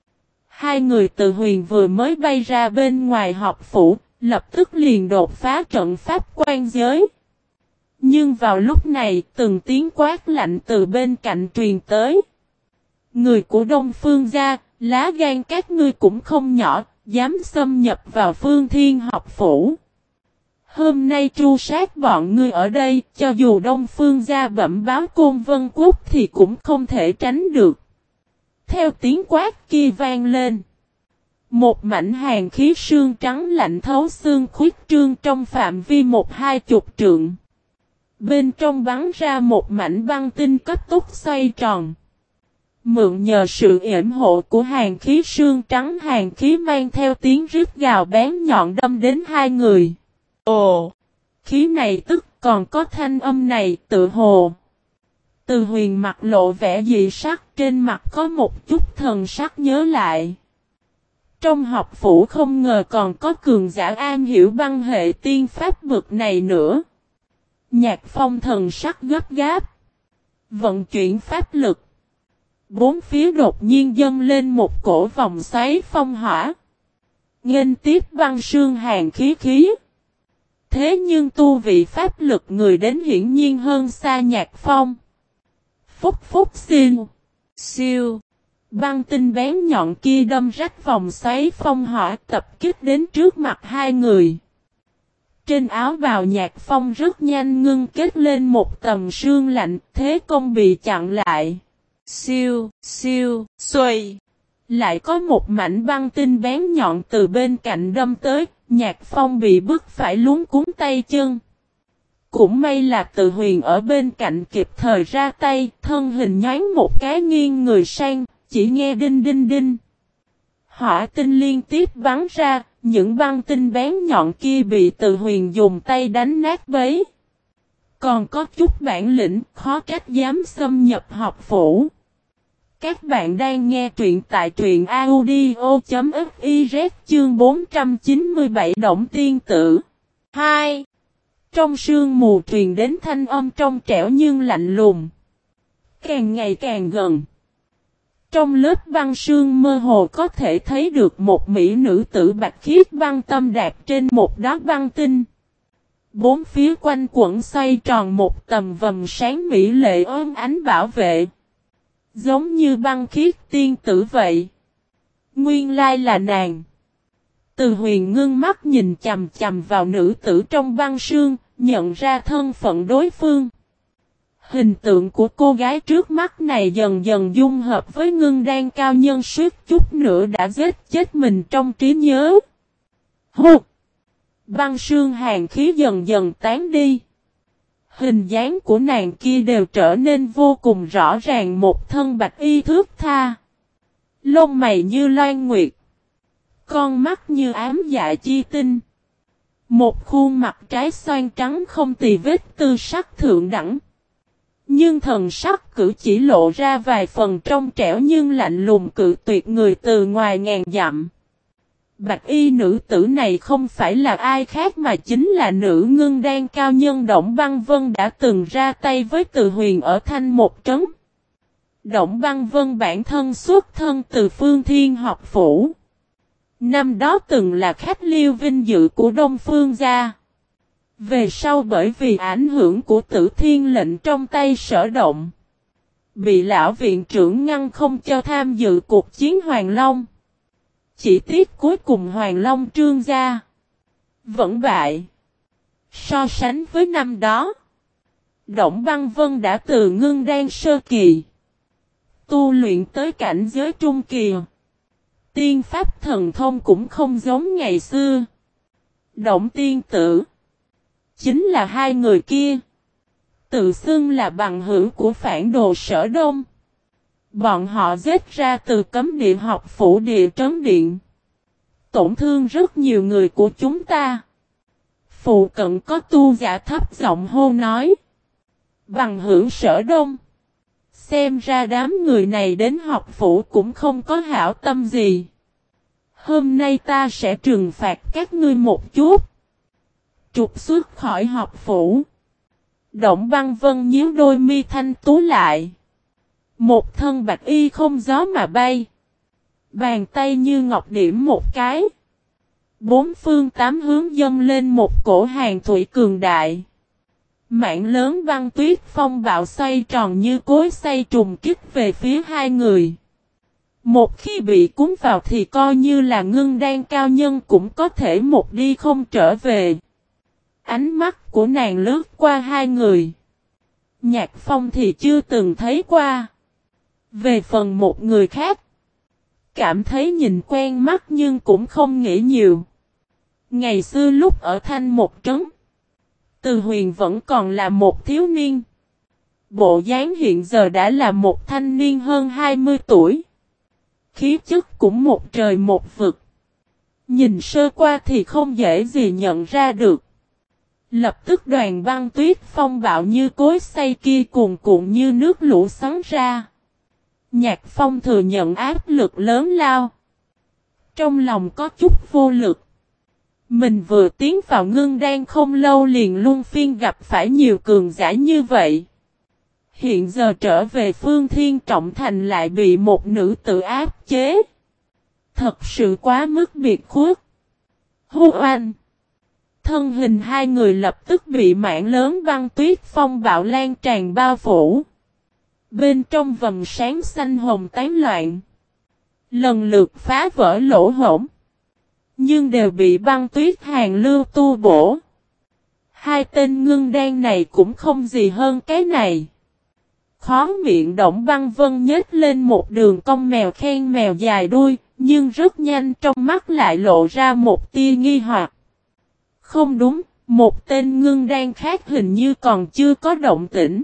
Hai người từ huyền vừa mới bay ra bên ngoài học phủ, lập tức liền đột phá trận pháp quan giới. Nhưng vào lúc này, từng tiếng quát lạnh từ bên cạnh truyền tới. Người của Đông Phương gia, lá gan các ngươi cũng không nhỏ, dám xâm nhập vào Phương Thiên học phủ. Hôm nay tru sát bọn ngươi ở đây, cho dù Đông Phương gia bẩm báo Côn Vân Quốc thì cũng không thể tránh được. Theo tiếng quát kia vang lên. Một mảnh hàn khí sương trắng lạnh thấu xương khuyết trương trong phạm vi một hai chục trượng. Bên trong bắn ra một mảnh băng tinh cấp tốc xoay tròn. Mượn nhờ sự yểm hộ của hàn khí sương trắng, hàn khí mang theo tiếng rít gào bén nhọn đâm đến hai người. Ồ! Khí này tức còn có thanh âm này tự hồ. Từ huyền mặt lộ vẻ dị sắc, trên mặt có một chút thần sắc nhớ lại. Trong học phủ không ngờ còn có cường giả am hiểu băng hệ tiên pháp bực này nữa. Nhạc Phong thần sắc gấp gáp. Vận chuyển pháp lực. Bốn phía đột nhiên dâng lên một cổ vòng xoáy phong hỏa. Nghênh tiếp băng sương hàn khí khí. Thế nhưng tu vị pháp lực người đến hiển nhiên hơn xa Nhạc Phong. Phúc phúc siêu. Siêu. Băng tinh bén nhọn kia đâm rách vòng xoáy phong hỏa tập kích đến trước mặt hai người. Trên áo bào Nhạc Phong rất nhanh ngưng kết lên một tầng sương lạnh, thế công bị chặn lại. Siêu, siêu, xuôi. Lại có một mảnh băng tinh bén nhọn từ bên cạnh đâm tới, Nhạc Phong bị bức phải luống cuốn tay chân. Cũng may là Từ Huyền ở bên cạnh kịp thời ra tay, thân hình nhoáng một cái nghiêng người sang, chỉ nghe đinh đinh đinh. Hỏa tinh liên tiếp bắn ra, những băng tinh bén nhọn kia bị Từ Huyền dùng tay đánh nát bấy. Còn có chút bản lĩnh, khó trách dám xâm nhập học phủ. Các bạn đang nghe truyện tại truyện audio.fiz chương bốn trăm chín mươi bảy Động Tiên Tử. hai. Trong sương mù truyền đến thanh âm trong trẻo nhưng lạnh lùng. Càng ngày càng gần. Trong lớp băng sương mơ hồ có thể thấy được một mỹ nữ tử bạch khiết băng tâm đạp trên một đóa băng tinh. Bốn phía quanh quẩn xoay tròn một tầm vầng sáng mỹ lệ ôm ánh bảo vệ. Giống như băng khiết tiên tử vậy. Nguyên lai là nàng. Từ Huyền ngưng mắt nhìn chằm chằm vào nữ tử trong băng sương, nhận ra thân phận đối phương. Hình tượng của cô gái trước mắt này dần dần dung hợp với ngưng đan cao nhân suýt chút nữa đã giết chết mình trong trí nhớ. Hụt! Băng sương hàn khí dần dần tán đi. Hình dáng của nàng kia đều trở nên vô cùng rõ ràng, một thân bạch y thướt tha. Lông mày như loan nguyệt. Con mắt như ám dạ chi tinh. Một khuôn mặt trái xoan trắng không tì vết tư sắc thượng đẳng. Nhưng thần sắc cử chỉ lộ ra vài phần trong trẻo nhưng lạnh lùng cự tuyệt người từ ngoài ngàn dặm. Bạch y nữ tử này không phải là ai khác mà chính là nữ ngưng đan cao nhân Động Băng Vân đã từng ra tay với Từ Huyền ở Thanh Một Trấn. Động Băng Vân bản thân xuất thân từ Phương Thiên học phủ. Năm đó từng là khách liêu vinh dự của Đông Phương gia. Về sau bởi vì ảnh hưởng của Tử Thiên lệnh trong tay Sở Động, bị lão viện trưởng ngăn không cho tham dự cuộc chiến Hoàng Long. Chỉ tiếc cuối cùng Hoàng Long trương gia vẫn bại. So sánh với năm đó, Động Băng Vân đã từ ngưng đan sơ kỳ tu luyện tới cảnh giới trung kỳ. Tiên pháp thần thông cũng không giống ngày xưa. Động tiên tử. Chính là hai người kia. Tự xưng là bằng hữu của phản đồ Sở Đông. Bọn họ giết ra từ cấm địa học phủ địa trấn điện. Tổn thương rất nhiều người của chúng ta. Phụ cận có tu giả thấp giọng hô nói. Bằng hữu Sở Đông. Xem ra đám người này đến học phủ cũng không có hảo tâm gì. Hôm nay ta sẽ trừng phạt các ngươi một chút. Trục xuất khỏi học phủ. Động Băng Vân nhíu đôi mi thanh tú lại. Một thân bạch y không gió mà bay. Bàn tay như ngọc điểm một cái. Bốn phương tám hướng dâng lên một cổ hàng thủy cường đại. Mảng lớn băng tuyết phong bạo xoay tròn như cối xay trùng kích về phía hai người. Một khi bị cuốn vào thì coi như là ngưng đan cao nhân cũng có thể một đi không trở về. Ánh mắt của nàng lướt qua hai người. Nhạc Phong thì chưa từng thấy qua. Về phần một người khác. Cảm thấy nhìn quen mắt nhưng cũng không nghĩ nhiều. Ngày xưa lúc ở Thanh một trấn. Từ Huyền vẫn còn là một thiếu niên. Bộ dáng hiện giờ đã là một thanh niên hơn hai mươi tuổi. Khí chất cũng một trời một vực. Nhìn sơ qua thì không dễ gì nhận ra được. Lập tức đoàn băng tuyết phong bạo như cối xay kia cuồn cuộn như nước lũ xoắn ra. Nhạc Phong thừa nhận áp lực lớn lao. Trong lòng có chút vô lực. Mình vừa tiến vào ngưng đan không lâu liền luân phiên gặp phải nhiều cường giả như vậy. Hiện giờ trở về Phương Thiên Trọng Thành lại bị một nữ tử áp chế. Thật sự quá mức biệt khuất. Hu oanh. Thân hình hai người lập tức bị mảng lớn băng tuyết phong bạo lan tràn bao phủ. Bên trong vầng sáng xanh hồng tán loạn. Lần lượt phá vỡ lỗ hổng. Nhưng đều bị băng tuyết hàng lưu tu bổ. Hai tên ngưng đan này cũng không gì hơn cái này. Khó miệng Động Băng Vân nhếch lên một đường cong mèo khen mèo dài đuôi, nhưng rất nhanh trong mắt lại lộ ra một tia nghi hoặc. Không đúng, một tên ngưng đan khác hình như còn chưa có động tĩnh.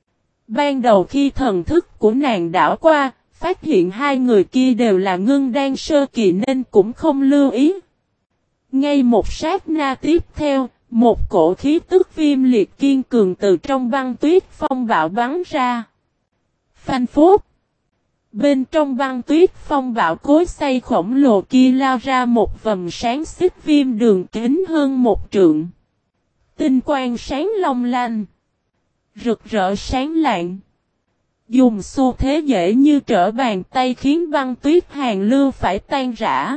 Ban đầu khi thần thức của nàng đảo qua, phát hiện hai người kia đều là ngưng đan sơ kỳ nên cũng không lưu ý. Ngay một sát na tiếp theo, một cổ khí tức viêm liệt kiên cường từ trong băng tuyết phong bạo bắn ra. Phanh phốt. Bên trong băng tuyết phong bạo cối xay khổng lồ kia lao ra một vầng sáng xích viêm đường kính hơn một trượng. Tinh quang sáng long lanh. Rực rỡ sáng lạng. Dùng xu thế dễ như trở bàn tay khiến băng tuyết hàng lưu phải tan rã.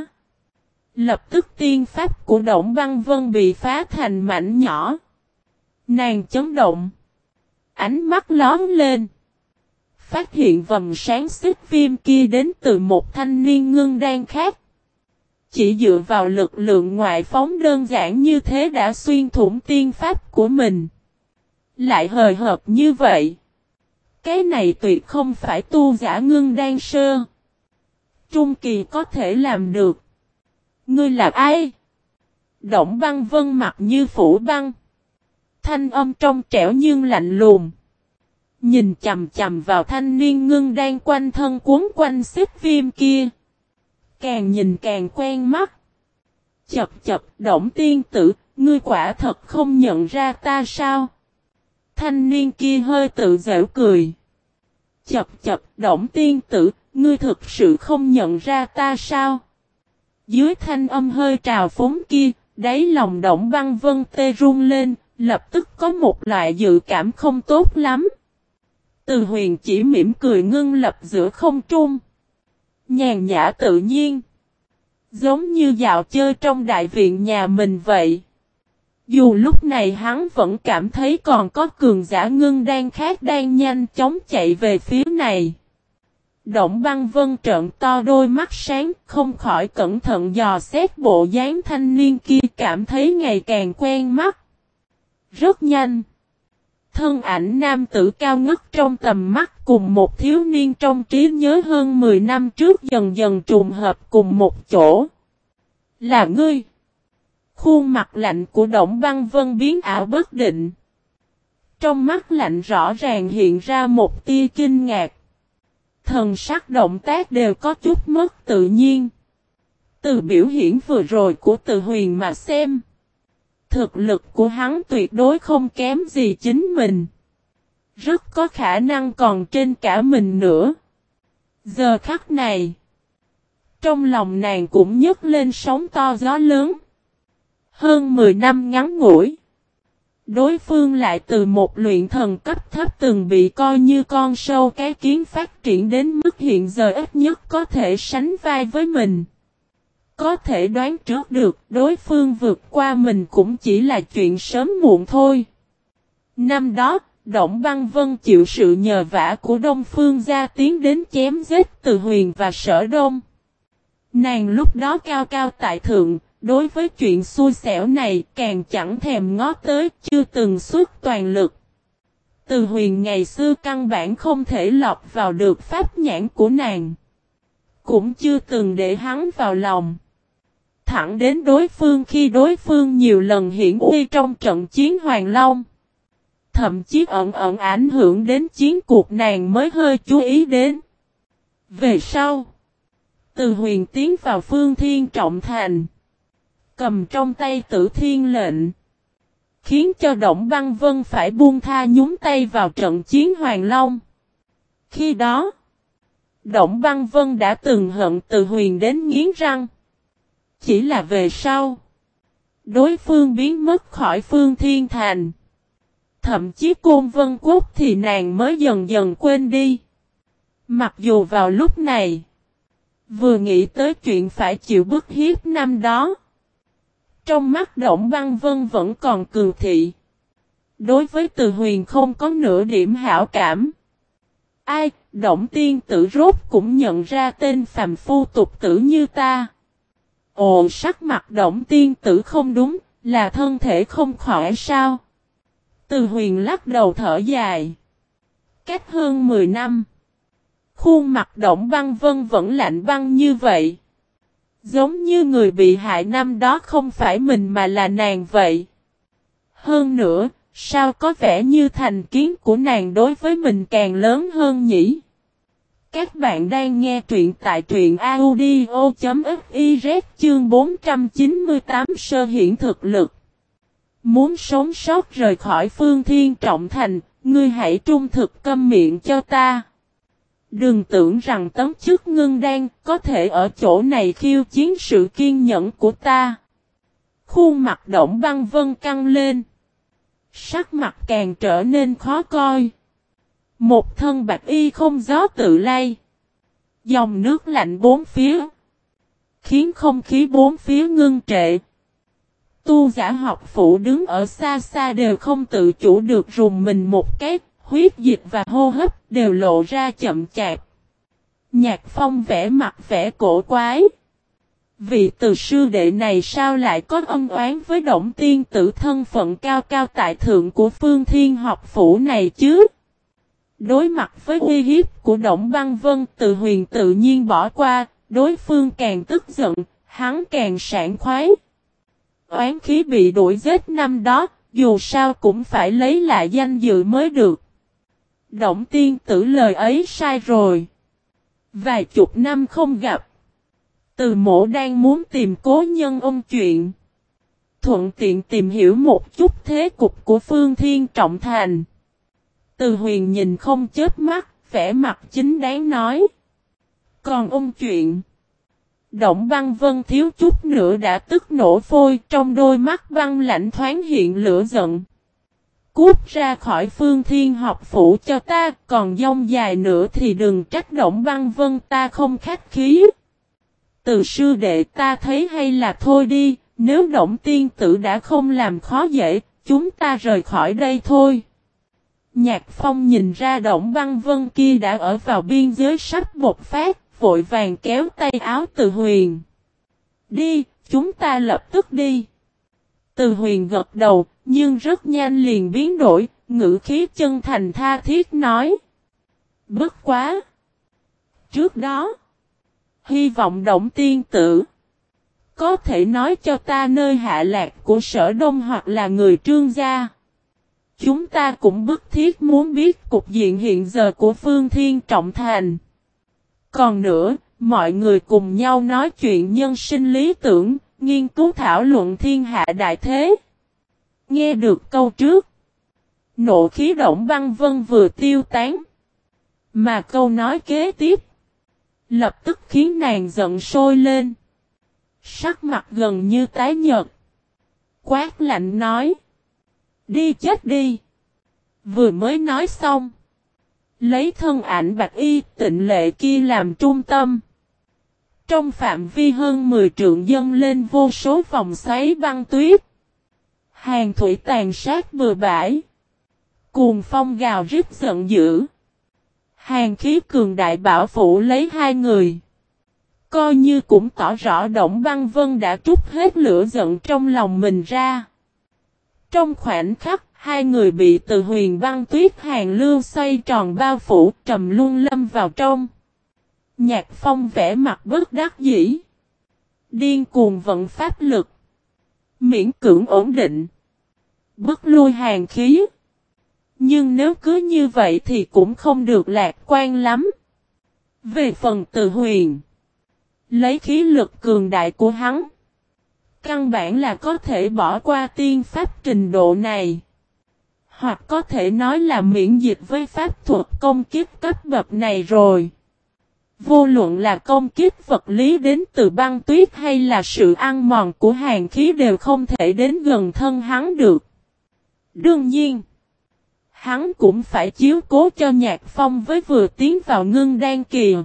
Lập tức tiên pháp của Động Băng Vân bị phá thành mảnh nhỏ. Nàng chấn động. Ánh mắt lóm lên. Phát hiện vầng sáng xích viêm kia đến từ một thanh niên ngưng đan khác. Chỉ dựa vào lực lượng ngoại phóng đơn giản như thế đã xuyên thủng tiên pháp của mình. Lại hời hợt như vậy. Cái này tuyệt không phải tu giả ngưng đan sơ. Trung kỳ có thể làm được. Ngươi là ai? Động Băng Vân mặt như phủ băng. Thanh âm trong trẻo nhưng lạnh lùng. Nhìn chầm chầm vào thanh niên ngưng đan quanh thân cuốn quanh xích viêm kia. Càng nhìn càng quen mắt. Chập chập Động tiên tử, ngươi quả thật không nhận ra ta sao? Thanh niên kia hơi tự giễu cười. Chập chập Động tiên tử, ngươi thực sự không nhận ra ta sao? Dưới thanh âm hơi trào phúng kia, đáy lòng Động Băng Vân tê run lên, lập tức có một loại dự cảm không tốt lắm. Từ Huyền chỉ mỉm cười ngưng lập giữa không trung. Nhàn nhã tự nhiên. Giống như dạo chơi trong đại viện nhà mình vậy. Dù lúc này hắn vẫn cảm thấy còn có cường giả ngưng đan khác đang nhanh chóng chạy về phía này. Động Băng Vân trợn to đôi mắt sáng, không khỏi cẩn thận dò xét bộ dáng thanh niên kia, cảm thấy ngày càng quen mắt. Rất nhanh. Thân ảnh nam tử cao ngất trong tầm mắt cùng một thiếu niên trong trí nhớ hơn mười năm trước dần dần trùng hợp cùng một chỗ. Là ngươi. Khuôn mặt lạnh của Đổng Băng Vân biến ảo bất định. Trong mắt lạnh rõ ràng hiện ra một tia kinh ngạc. Thần sắc động tác đều có chút mất tự nhiên. Từ biểu hiện vừa rồi của Từ Huyền mà xem, thực lực của hắn tuyệt đối không kém gì chính mình. Rất có khả năng còn trên cả mình nữa. Giờ khắc này, trong lòng nàng cũng nhấc lên sóng to gió lớn. Hơn mười năm ngắn ngủi, đối phương lại từ một luyện thần cấp thấp từng bị coi như con sâu cái kiến phát triển đến mức hiện giờ ít nhất có thể sánh vai với mình. Có thể đoán trước được đối phương vượt qua mình cũng chỉ là chuyện sớm muộn thôi. Năm đó, Đổng Băng Vân chịu sự nhờ vả của Đông Phương gia tiến đến chém giết Từ Huyền và Sở Đông. Nàng lúc đó cao cao tại thượng, đối với chuyện xui xẻo này càng chẳng thèm ngó tới, chưa từng xuất toàn lực. Từ Huyền ngày xưa căn bản không thể lọt vào được pháp nhãn của nàng. Cũng chưa từng để hắn vào lòng. Thẳng đến đối phương khi đối phương nhiều lần hiển uy trong trận chiến Hoàng Long. Thậm chí ẩn ẩn ảnh hưởng đến chiến cuộc nàng mới hơi chú ý đến. Về sau, Từ Huyền tiến vào Phương Thiên Trọng Thành. Cầm trong tay Tử Thiên lệnh. Khiến cho Đổng Băng Vân phải buông tha nhúng tay vào trận chiến Hoàng Long. Khi đó, Đổng Băng Vân đã từng hận Từ Huyền đến nghiến răng. Chỉ là về sau, đối phương biến mất khỏi Phương Thiên Thành. Thậm chí Côn Vân Quốc thì nàng mới dần dần quên đi. Mặc dù vào lúc này, vừa nghĩ tới chuyện phải chịu bức hiếp năm đó, trong mắt Đổng Băng Vân vẫn còn cường thị. Đối với Từ Huyền không có nửa điểm hảo cảm. Ai, Đổng tiên tử rốt cũng nhận ra tên phàm phu tục tử như ta. Ồ, sắc mặt Đổng tiên tử không đúng, là thân thể không khỏe sao? Từ Huyền lắc đầu thở dài. Cách hơn mười năm, khuôn mặt Đổng Băng Vân vẫn lạnh băng như vậy. Giống như người bị hại năm đó không phải mình mà là nàng vậy. Hơn nữa, sao có vẻ như thành kiến của nàng đối với mình càng lớn hơn nhỉ? Các bạn đang nghe truyện tại truyện audio.fiz chương bốn trăm chín mươi tám sơ hiển thực lực. Muốn sống sót rời khỏi Phương Thiên Trọng Thành, ngươi hãy trung thực câm miệng cho ta. Đừng tưởng rằng tấm chức ngưng đan có thể ở chỗ này khiêu chiến sự kiên nhẫn của ta. Khuôn mặt Đổng Băng Vân căng lên. Sắc mặt càng trở nên khó coi. Một thân bạch y không gió tự lay. Dòng nước lạnh bốn phía. Khiến không khí bốn phía ngưng trệ. Tu giả học phụ đứng ở xa xa đều không tự chủ được rùng mình một cái. Huyết dịch và hô hấp đều lộ ra chậm chạp. Nhạc Phong vẽ mặt vẽ cổ quái. Vị từ sư đệ này sao lại có ân oán với Đổng tiên tử thân phận cao cao tại thượng của Phương Thiên học phủ này chứ? Đối mặt với uy hiếp của Đổng Băng Vân, Từ Huyền tự nhiên bỏ qua, đối phương càng tức giận, hắn càng sảng khoái. Oán khí bị đuổi giết năm đó, dù sao cũng phải lấy lại danh dự mới được. Đổng tiên tử lời ấy sai rồi. Vài chục năm không gặp. Từ Mộ đang muốn tìm cố nhân ôn chuyện. Thuận tiện tìm hiểu một chút thế cục của Phương Thiên Trọng Thành. Từ Huyền nhìn không chớp mắt, vẻ mặt chính đáng nói. Còn ôn chuyện. Đổng Băng Vân thiếu chút nữa đã tức nổ phôi, trong đôi mắt băng lạnh thoáng hiện lửa giận. Cút ra khỏi Phương Thiên học phủ cho ta, còn dông dài nữa thì đừng trách Đổng Băng Vân ta không khách khí. Từ sư đệ ta thấy hay là thôi đi, nếu Đổng tiên tử đã không làm khó dễ, chúng ta rời khỏi đây thôi. Nhạc Phong nhìn ra Đổng Băng Vân kia đã ở vào biên giới sắp bộc phát, vội vàng kéo tay áo Từ Huyền. Đi, chúng ta lập tức đi. Từ Huyền gật đầu, nhưng rất nhanh liền biến đổi, ngữ khí chân thành tha thiết nói. Bất quá! Trước đó, hy vọng Đổng tiên tử Có thể nói cho ta nơi hạ lạc của Sở Đông hoặc là người Trương gia. Chúng ta cũng bức thiết muốn biết cục diện hiện giờ của Phương Thiên Trọng Thành. Còn nữa, mọi người cùng nhau nói chuyện nhân sinh lý tưởng, nghiên cứu thảo luận thiên hạ đại thế. Nghe được câu trước, nộ khí Đổng Băng Vân vừa tiêu tán. Mà câu nói kế tiếp, lập tức khiến nàng giận sôi lên. Sắc mặt gần như tái nhợt. Quát lạnh nói. Đi chết đi. Vừa mới nói xong. Lấy thân ảnh bạch y tịnh lệ kia làm trung tâm. Trong phạm vi hơn mười trượng dâng lên vô số vòng xoáy băng tuyết. Hàng thủy tàn sát bừa bãi. Cuồng phong gào rít giận dữ. Hàng khí cường đại bảo phủ lấy hai người. Coi như cũng tỏ rõ Đổng Băng Vân đã trút hết lửa giận trong lòng mình ra. Trong khoảnh khắc, hai người bị từ huyền băng tuyết hàng lưu xoay tròn bao phủ trầm luân lâm vào trong. Nhạc Phong vẽ mặt bất đắc dĩ. Điên cuồng vận pháp lực. Miễn cưỡng ổn định. Bức lui hàng khí. Nhưng nếu cứ như vậy thì cũng không được lạc quan lắm. Về phần từ huyền. Lấy khí lực cường đại của hắn. Căn bản là có thể bỏ qua tiên pháp trình độ này. Hoặc có thể nói là miễn dịch với pháp thuật công kích cấp bậc này rồi. Vô luận là công kích vật lý đến từ băng tuyết hay là sự ăn mòn của hàn khí đều không thể đến gần thân hắn được. Đương nhiên, hắn cũng phải chiếu cố cho Nhạc Phong với vừa tiến vào ngưng đan kỳ.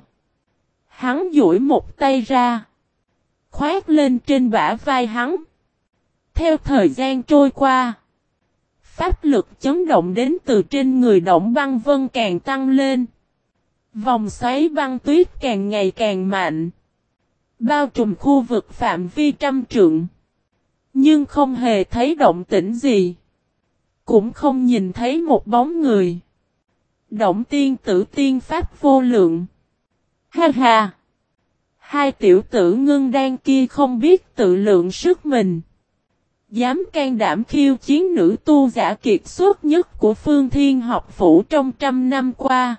Hắn duỗi một tay ra. Khoát lên trên bả vai hắn. Theo thời gian trôi qua. Pháp lực chấn động đến từ trên người Đổng Băng Vân càng tăng lên. Vòng xoáy băng tuyết càng ngày càng mạnh. Bao trùm khu vực phạm vi trăm trượng. Nhưng không hề thấy động tĩnh gì. Cũng không nhìn thấy một bóng người. Động tiên tử tiên pháp vô lượng. Ha ha! Hai tiểu tử ngưng đan kia không biết tự lượng sức mình. Dám can đảm khiêu chiến nữ tu giả kiệt xuất nhất của Phương Thiên học phủ trong trăm năm qua.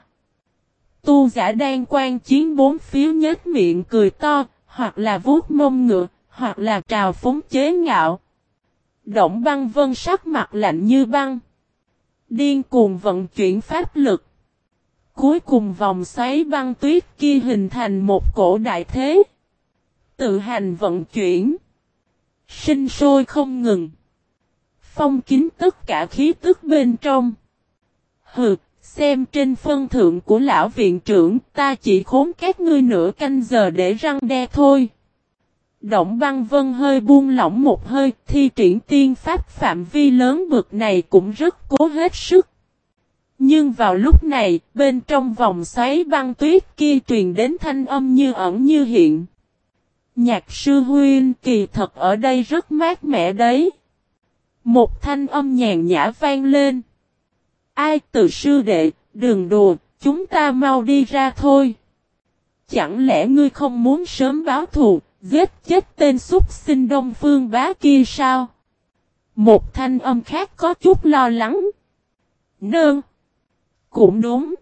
Tu giả đang quan chiến bốn phía nhếch miệng cười to, hoặc là vuốt mông ngựa, hoặc là trào phúng chế ngạo. Đổng Băng Vân sắc mặt lạnh như băng. Điên cuồng vận chuyển pháp lực. Cuối cùng vòng xoáy băng tuyết kia hình thành một cổ đại thế. Tự hành vận chuyển. Sinh sôi không ngừng. Phong kín tất cả khí tức bên trong. Hừ, xem trên phân thượng của lão viện trưởng ta chỉ khốn các ngươi nửa canh giờ để răng đe thôi. Đổng Băng Vân hơi buông lỏng một hơi, thi triển tiên pháp phạm vi lớn bực này cũng rất cố hết sức. Nhưng vào lúc này, bên trong vòng xoáy băng tuyết kia truyền đến thanh âm như ẩn như hiện. Nhạc sư huynh kỳ thật ở đây rất mát mẻ đấy. Một thanh âm nhàn nhã vang lên. Ai từ sư đệ, đừng đùa, chúng ta mau đi ra thôi. Chẳng lẽ ngươi không muốn sớm báo thù, giết chết tên súc sinh Đông Phương Bá kia sao? Một thanh âm khác có chút lo lắng. Nương. Cũng đúng.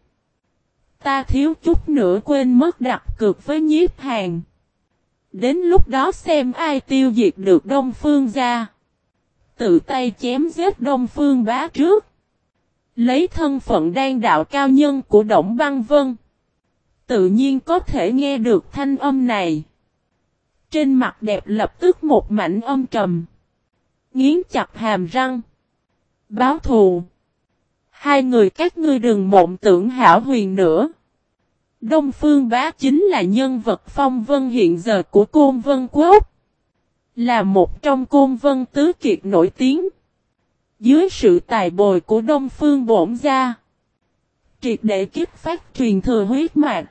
Ta thiếu chút nữa quên mất đặt cược với Nhiếp Hàn. Đến lúc đó xem ai tiêu diệt được Đông Phương gia. Tự tay chém giết Đông Phương Bá trước. Lấy thân phận đan đạo cao nhân của Đổng Băng Vân. Tự nhiên có thể nghe được thanh âm này. Trên mặt đẹp lập tức một mảnh âm trầm. Nghiến chặt hàm răng. Báo thù. Hai người các ngươi đừng mộng tưởng hảo huyền nữa. Đông Phương Bá chính là nhân vật phong vân hiện giờ của Côn Vân Quốc. Là một trong Côn Vân tứ kiệt nổi tiếng. Dưới sự tài bồi của Đông Phương bổn gia. Triệt để kích phát truyền thừa huyết mạch.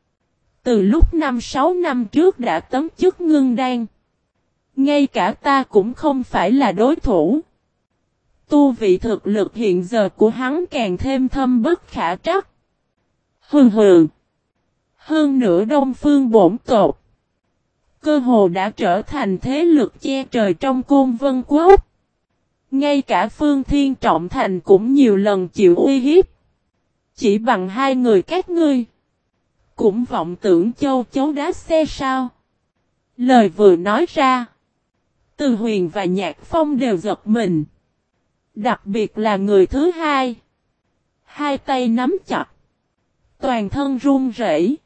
Từ lúc năm sáu năm trước đã tấm chức ngưng đan. Ngay cả ta cũng không phải là đối thủ. Tu vị thực lực hiện giờ của hắn càng thêm thâm bất khả trắc. Hừ hừ. Hơn nữa Đông Phương bổn tột. cơ hồ đã trở thành thế lực che trời trong Côn Vân Quốc. Ngay cả Phương Thiên Trọng Thành cũng nhiều lần chịu uy hiếp. Chỉ bằng hai người các ngươi, cũng vọng tưởng châu chấu đá xe sao? Lời vừa nói ra, Từ Huyền và Nhạc Phong đều giật mình. Đặc biệt là người thứ hai. Hai tay nắm chặt, toàn thân run rẩy,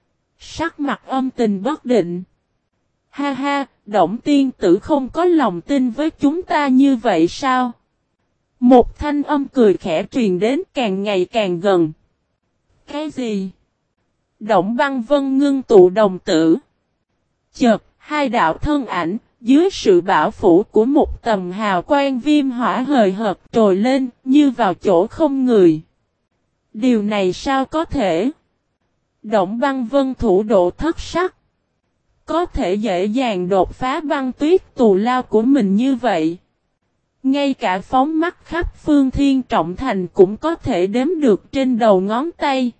sắc mặt âm tình bất định. Ha ha, Đổng tiên tử không có lòng tin với chúng ta như vậy sao? Một thanh âm cười khẽ truyền đến càng ngày càng gần. Cái gì? Đổng Băng Vân ngưng tụ đồng tử. Chợt, hai đạo thân ảnh, dưới sự bảo phủ của một tầm hào quang viêm hỏa hời hợt trồi lên, như vào chỗ không người. Điều này sao có thể? Đổng Băng Vân thủ độ thất sắc. Có thể dễ dàng đột phá băng tuyết tù lao của mình như vậy. Ngay cả phóng mắt khắp Phương Thiên Trọng Thành cũng có thể đếm được trên đầu ngón tay.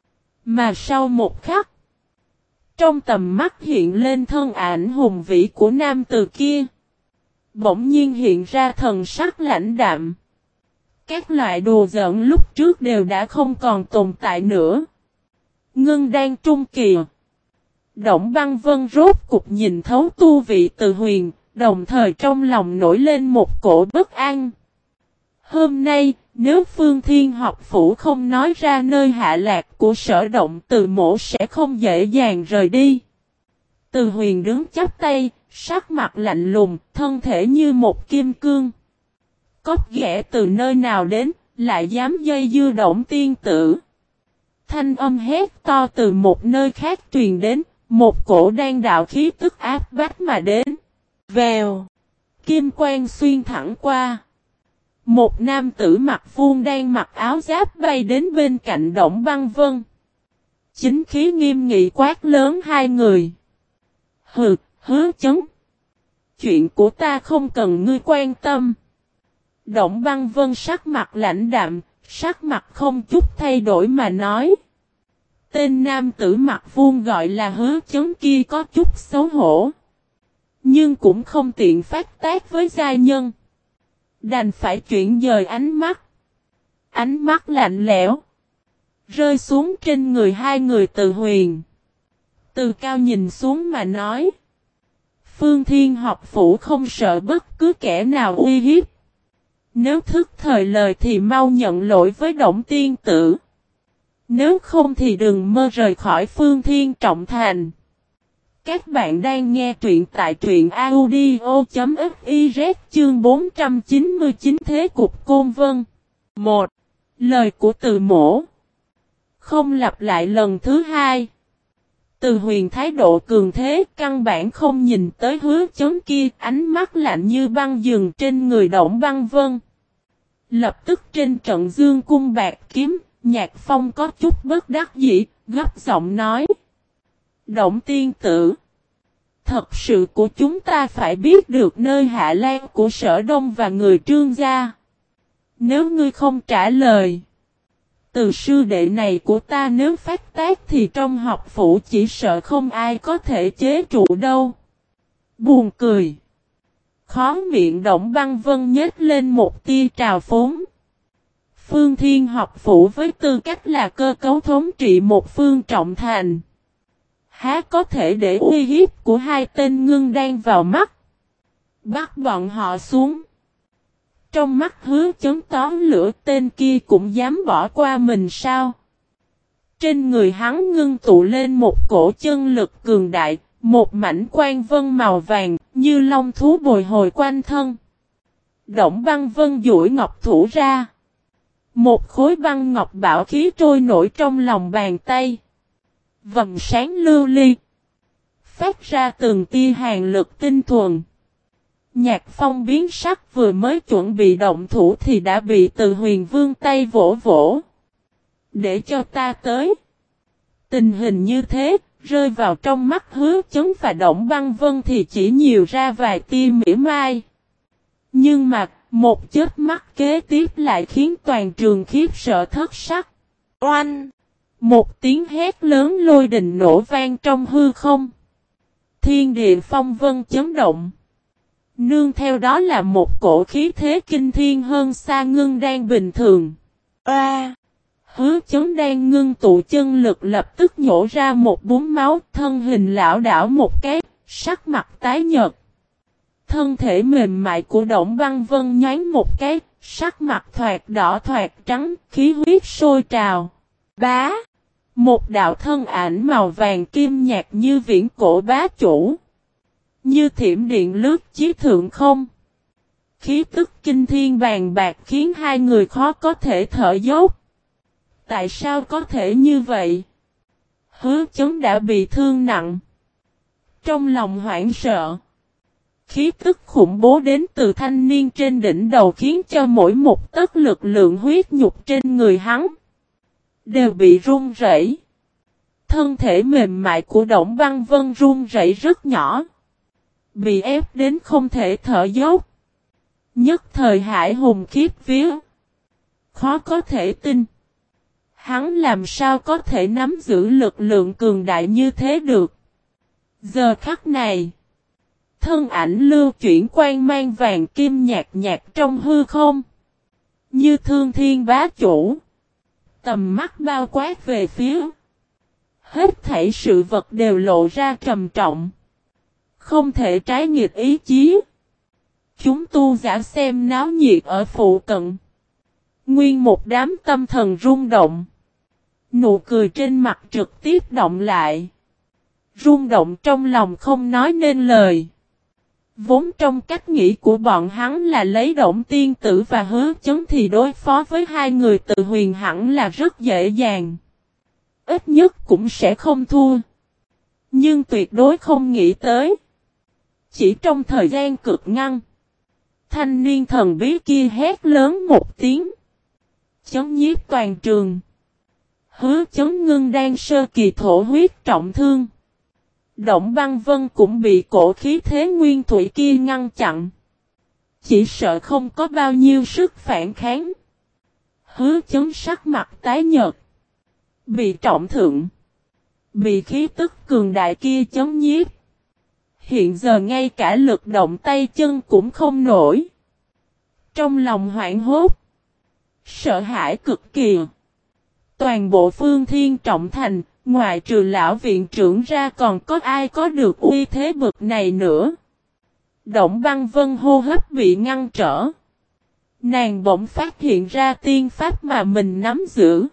Mà sau một khắc, trong tầm mắt hiện lên thân ảnh hùng vĩ của nam tử kia. Bỗng nhiên hiện ra thần sắc lãnh đạm. Các loại đồ giỡn lúc trước đều đã không còn tồn tại nữa. Ngưng đang trung kỳ. Đổng Băng Vân rốt cục nhìn thấu tu vị Từ Huyền, đồng thời trong lòng nổi lên một cổ bất an. Hôm nay, nếu Phương Thiên học phủ không nói ra nơi hạ lạc của Sở Động Từ Mỗ sẽ không dễ dàng rời đi. Từ Huyền đứng chắp tay, sắc mặt lạnh lùng, thân thể như một kim cương. Cóc ghẻ từ nơi nào đến, lại dám dây dưa Đổng tiên tử. Thanh âm hét to từ một nơi khác truyền đến, một cổ đan đạo khí tức áp bách mà đến. Vèo, kim quang xuyên thẳng qua. Một nam tử mặc vuông đang mặc áo giáp bay đến bên cạnh Đổng Băng Vân. Chính khí nghiêm nghị quát lớn hai người. Hừ, Hứa Chấn. Chuyện của ta không cần ngươi quan tâm. Đổng Băng Vân sắc mặt lãnh đạm, sắc mặt không chút thay đổi mà nói. Tên nam tử mặc vuông gọi là Hứa Chấn kia có chút xấu hổ. Nhưng cũng không tiện phát tác với gia nhân. Đành phải chuyển dời ánh mắt. Ánh mắt lạnh lẽo. Rơi xuống trên người hai người Từ Huyền. Từ cao nhìn xuống mà nói. Phương Thiên học phủ không sợ bất cứ kẻ nào uy hiếp. Nếu thức thời lời thì mau nhận lỗi với Đổng tiên tử. Nếu không thì đừng mơ rời khỏi Phương Thiên Trọng Thành. Các bạn đang nghe truyện tại truyện audio.fiz chương bốn trăm chín mươi chín Thế cục Côn Vân. một. Lời của Từ Mỗ. Không lặp lại lần thứ hai. Từ Huyền thái độ cường thế, căn bản không nhìn tới Hứa Chấn kia, ánh mắt lạnh như băng dừng trên người Đổng Băng Vân. Lập tức trên trận dương cung bạc kiếm, Nhạc Phong có chút bất đắc dĩ, gấp giọng nói. Đổng tiên tử. Thật sự của chúng ta phải biết được nơi hạ lan của Sở Đông và người Trương gia. Nếu ngươi không trả lời. Từ sư đệ này của ta nếu phát tác thì trong học phủ chỉ sợ không ai có thể chế trụ đâu. Buồn cười. Khó miệng Đổng Băng Vân nhếch lên một tia trào phúng. Phương Thiên học phủ với tư cách là cơ cấu thống trị một phương trọng thành. Há có thể để uy hiếp của hai tên ngưng đang vào mắt. Bắt bọn họ xuống. Trong mắt Hứa Chấn tóm lửa tên kia cũng dám bỏ qua mình sao. Trên người hắn ngưng tụ lên một cổ chân lực cường đại, một mảnh quang vân màu vàng như long thú bồi hồi quanh thân. Đổng Băng Vân duỗi ngọc thủ ra. Một khối băng ngọc bảo khí trôi nổi trong lòng bàn tay. Vầng sáng lưu ly. Phát ra từng tia hàn lực tinh thuần. Nhạc Phong biến sắc vừa mới chuẩn bị động thủ thì đã bị Từ Huyền vương tay vỗ vỗ. Để cho ta tới. Tình hình như thế, rơi vào trong mắt Hứa Chấn và Đổng Băng Vân thì chỉ nhiều ra vài tia mỉa mai. Nhưng mà, một chớp mắt kế tiếp lại khiến toàn trường khiếp sợ thất sắc. Oanh! Một tiếng hét lớn lôi đình nổ vang trong hư không. Thiên địa phong vân chấn động. Nương theo đó là một cổ khí thế kinh thiên hơn xa ngưng đan bình thường. A! Hứa Chấn đang ngưng tụ chân lực lập tức nhổ ra một búng máu, thân hình lão đảo một cái, sắc mặt tái nhợt. Thân thể mềm mại của Đổng Băng Vân nhoáng một cái, sắc mặt thoạt đỏ thoạt trắng, khí huyết sôi trào. Bá! Một đạo thân ảnh màu vàng kim nhạt như viễn cổ bá chủ. Như thiểm điện lướt chí thượng không. Khí tức kinh thiên bàng bạc khiến hai người khó có thể thở dốc. Tại sao có thể như vậy? Hứa Chấn đã bị thương nặng. Trong lòng hoảng sợ. Khí tức khủng bố đến từ thanh niên trên đỉnh đầu khiến cho mỗi một tấc lực lượng huyết nhục trên người hắn đều bị run rẩy. Thân thể mềm mại của Đổng Băng Vân run rẩy rất nhỏ. Bị ép đến không thể thở dốc. Nhất thời hải hùng khiếp vía. Khó có thể tin. Hắn làm sao có thể nắm giữ lực lượng cường đại như thế được. Giờ khắc này. Thân ảnh lưu chuyển quang mang vàng kim nhạt nhạt trong hư không. Như thương thiên bá chủ. Tầm mắt bao quát về phía. Hết thảy sự vật đều lộ ra trầm trọng. Không thể trái nghịch ý chí. Chúng tu giả xem náo nhiệt ở phụ cận. Nguyên một đám tâm thần rung động. Nụ cười trên mặt trực tiếp động lại. Rung động trong lòng không nói nên lời. Vốn trong cách nghĩ của bọn hắn là lấy Đổng Tiên Tử và Hứa Chấn thì đối phó với hai người Từ Huyền hẳn là rất dễ dàng. Ít nhất cũng sẽ không thua. Nhưng tuyệt đối không nghĩ tới. Chỉ trong thời gian cực ngắn. Thanh niên thần bí kia hét lớn một tiếng. Chấn nhiếp toàn trường. Hứa Chấn ngưng đang sơ kỳ thổ huyết trọng thương. Đổng Băng Vân cũng bị cổ khí thế nguyên thủy kia ngăn chặn. Chỉ sợ không có bao nhiêu sức phản kháng. Hứa Chấn sắc mặt tái nhợt. Bị trọng thượng. Bị khí tức cường đại kia chấn nhiếp. Hiện giờ ngay cả lực động tay chân cũng không nổi. Trong lòng hoảng hốt. Sợ hãi cực kỳ. Toàn bộ Phương Thiên Trọng Thành, ngoài trừ lão viện trưởng ra còn có ai có được uy thế bực này nữa. Đổng Băng Vân hô hấp bị ngăn trở. Nàng bỗng phát hiện ra tiên pháp mà mình nắm giữ.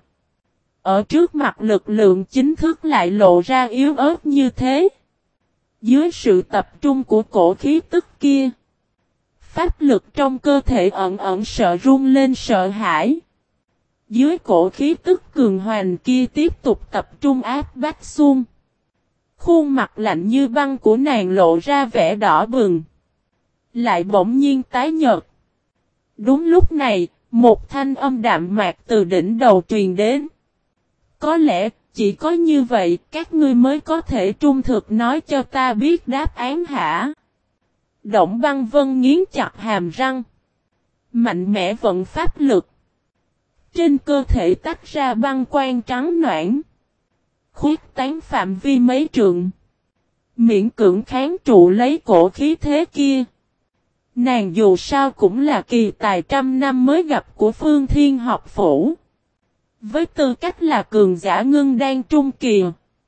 Ở trước mặt lực lượng chính thức lại lộ ra yếu ớt như thế. Dưới sự tập trung của cổ khí tức kia. Pháp lực trong cơ thể ẩn ẩn sợ run lên sợ hãi. Dưới cổ khí tức cường hoành kia tiếp tục tập trung áp bách xuống. Khuôn mặt lạnh như băng của nàng lộ ra vẻ đỏ bừng. Lại bỗng nhiên tái nhợt. Đúng lúc này, một thanh âm đạm mạc từ đỉnh đầu truyền đến. Có lẽ, chỉ có như vậy, các ngươi mới có thể trung thực nói cho ta biết đáp án hả? Đổng Băng Vân nghiến chặt hàm răng. Mạnh mẽ vận pháp lực. Trên cơ thể tách ra băng quang trắng noãn. Khuyết tán phạm vi mấy trượng. Miễn cưỡng kháng trụ lấy cổ khí thế kia. Nàng dù sao cũng là kỳ tài trăm năm mới gặp của Phương Thiên học phủ. Với tư cách là cường giả ngưng đan trung kỳ.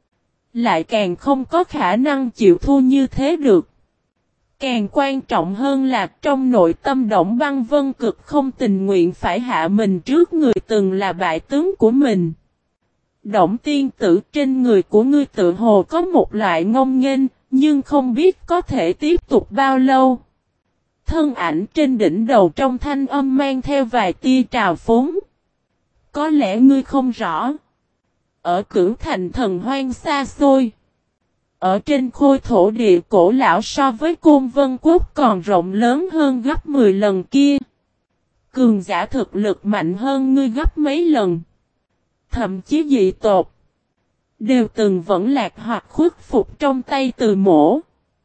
Lại càng không có khả năng chịu thua như thế được. Càng quan trọng hơn là trong nội tâm Đổng Băng Vân cực không tình nguyện phải hạ mình trước người từng là bại tướng của mình. Đổng tiên tử trên người của ngươi tự hồ có một loại ngông nghênh, nhưng không biết có thể tiếp tục bao lâu. Thân ảnh trên đỉnh đầu trong thanh âm mang theo vài tia trào phúng. Có lẽ ngươi không rõ. Ở Cửu Thành thần hoang xa xôi. Ở trên khôi thổ địa cổ lão so với Côn Vân Quốc còn rộng lớn hơn gấp mười lần kia. Cường giả thực lực mạnh hơn ngươi gấp mấy lần. Thậm chí dị tột. Đều từng vẫn lạc hoặc khuất phục trong tay từ mổ.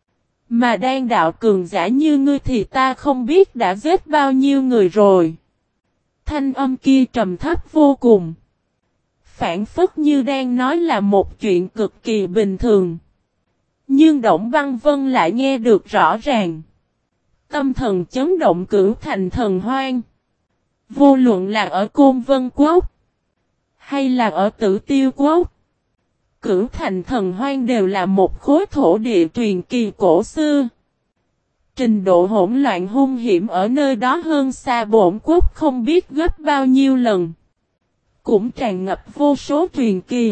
Mà đang đạo cường giả như ngươi thì ta không biết đã giết bao nhiêu người rồi. Thanh âm kia trầm thấp vô cùng. Phản phất như đang nói là một chuyện cực kỳ bình thường. Nhưng Đổng Văn Vân lại nghe được rõ ràng. Tâm thần chấn động Cửu Thành Thần Hoang. Vô luận là ở Côn Vân Quốc, hay là ở Tử Tiêu Quốc, Cửu Thành Thần Hoang đều là một khối thổ địa truyền kỳ cổ xưa. Trình độ hỗn loạn hung hiểm ở nơi đó hơn xa Bổn Quốc không biết gấp bao nhiêu lần. Cũng tràn ngập vô số truyền kỳ.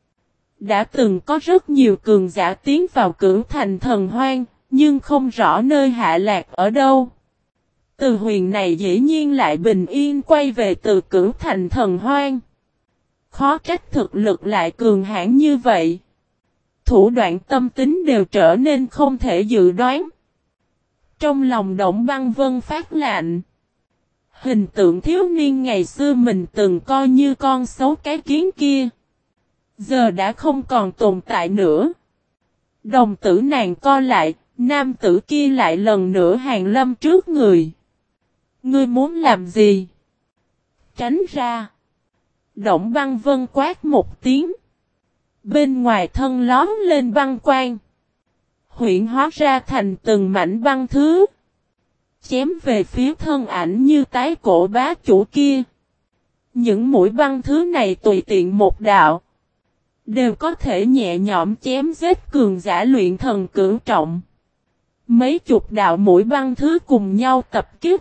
Đã từng có rất nhiều cường giả tiến vào Cửu Thành Thần Hoang, nhưng không rõ nơi hạ lạc ở đâu. Từ huyền này dĩ nhiên lại bình yên quay về từ Cửu Thành Thần Hoang. Khó trách thực lực lại cường hãn như vậy. Thủ đoạn tâm tính đều trở nên không thể dự đoán. Trong lòng Đổng Văn Vân phát lạnh. Hình tượng thiếu niên ngày xưa mình từng coi như con xấu cái kiến kia, giờ đã không còn tồn tại nữa. Đồng tử nàng co lại, nam tử kia lại lần nữa hàng lâm trước người. Ngươi muốn làm gì? Tránh ra. Đổng Văn Vân quát một tiếng. Bên ngoài thân lóm lên băng quang. Huyễn hóa ra thành từng mảnh băng thứ. Chém về phía thân ảnh như tái cổ bá chủ kia. Những mũi băng thứ này tùy tiện một đạo. Đều có thể nhẹ nhõm chém giết cường giả luyện thần cửu trọng. Mấy chục đạo mũi băng thứ cùng nhau tập kích.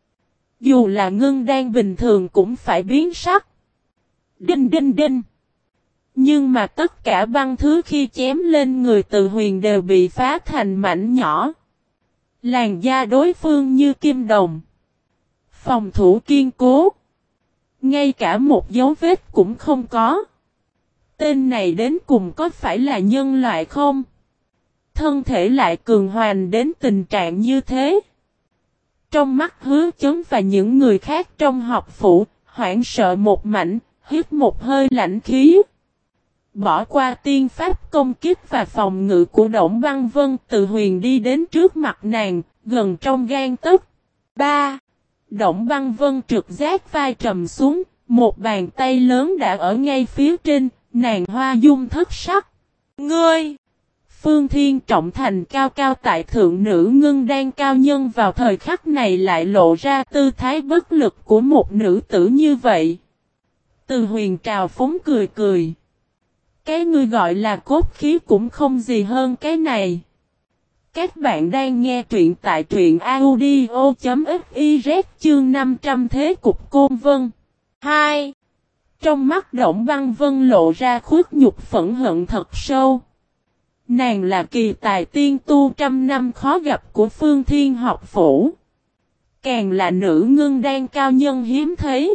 Dù là ngưng đan bình thường cũng phải biến sắc. Đinh đinh đinh. Nhưng mà tất cả băng thứ khi chém lên người Từ Huyền đều bị phá thành mảnh nhỏ. Làn da đối phương như kim đồng. Phòng thủ kiên cố. Ngay cả một dấu vết cũng không có. Tên này đến cùng có phải là nhân loại không? Thân thể lại cường hoành đến tình trạng như thế. Trong mắt Hứa Chấn và những người khác trong học phủ, hoảng sợ một mảnh, hít một hơi lạnh khí. Bỏ qua tiên pháp công kích và phòng ngự của Đổng Văn Vân, Từ Huyền đi đến trước mặt nàng, gần trong gan tấc. Ba. Đổng Văn Vân trực giác vai trầm xuống, một bàn tay lớn đã ở ngay phía trên, nàng hoa dung thất sắc. Ngươi! Phương Thiên Trọng Thành cao cao tại thượng nữ ngưng đan cao nhân vào thời khắc này lại lộ ra tư thái bất lực của một nữ tử như vậy. Từ Huyền trào phúng cười cười. Cái ngươi gọi là cốt khí cũng không gì hơn cái này. Các bạn đang nghe truyện tại truyện audio chấm fiz chương năm trăm Thế Cục Côn Vân. hai. Trong mắt Đổng Văn Vân lộ ra khuất nhục phẫn hận thật sâu. Nàng là kỳ tài tiên tu trăm năm khó gặp của Phương Thiên học phủ. Càng là nữ ngưng đan cao nhân hiếm thấy.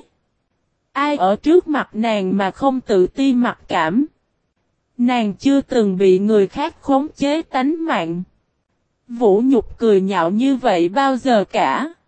Ai ở trước mặt nàng mà không tự ti mặc cảm. Nàng chưa từng bị người khác khống chế tánh mạng. Vũ nhục cười nhạo như vậy bao giờ cả.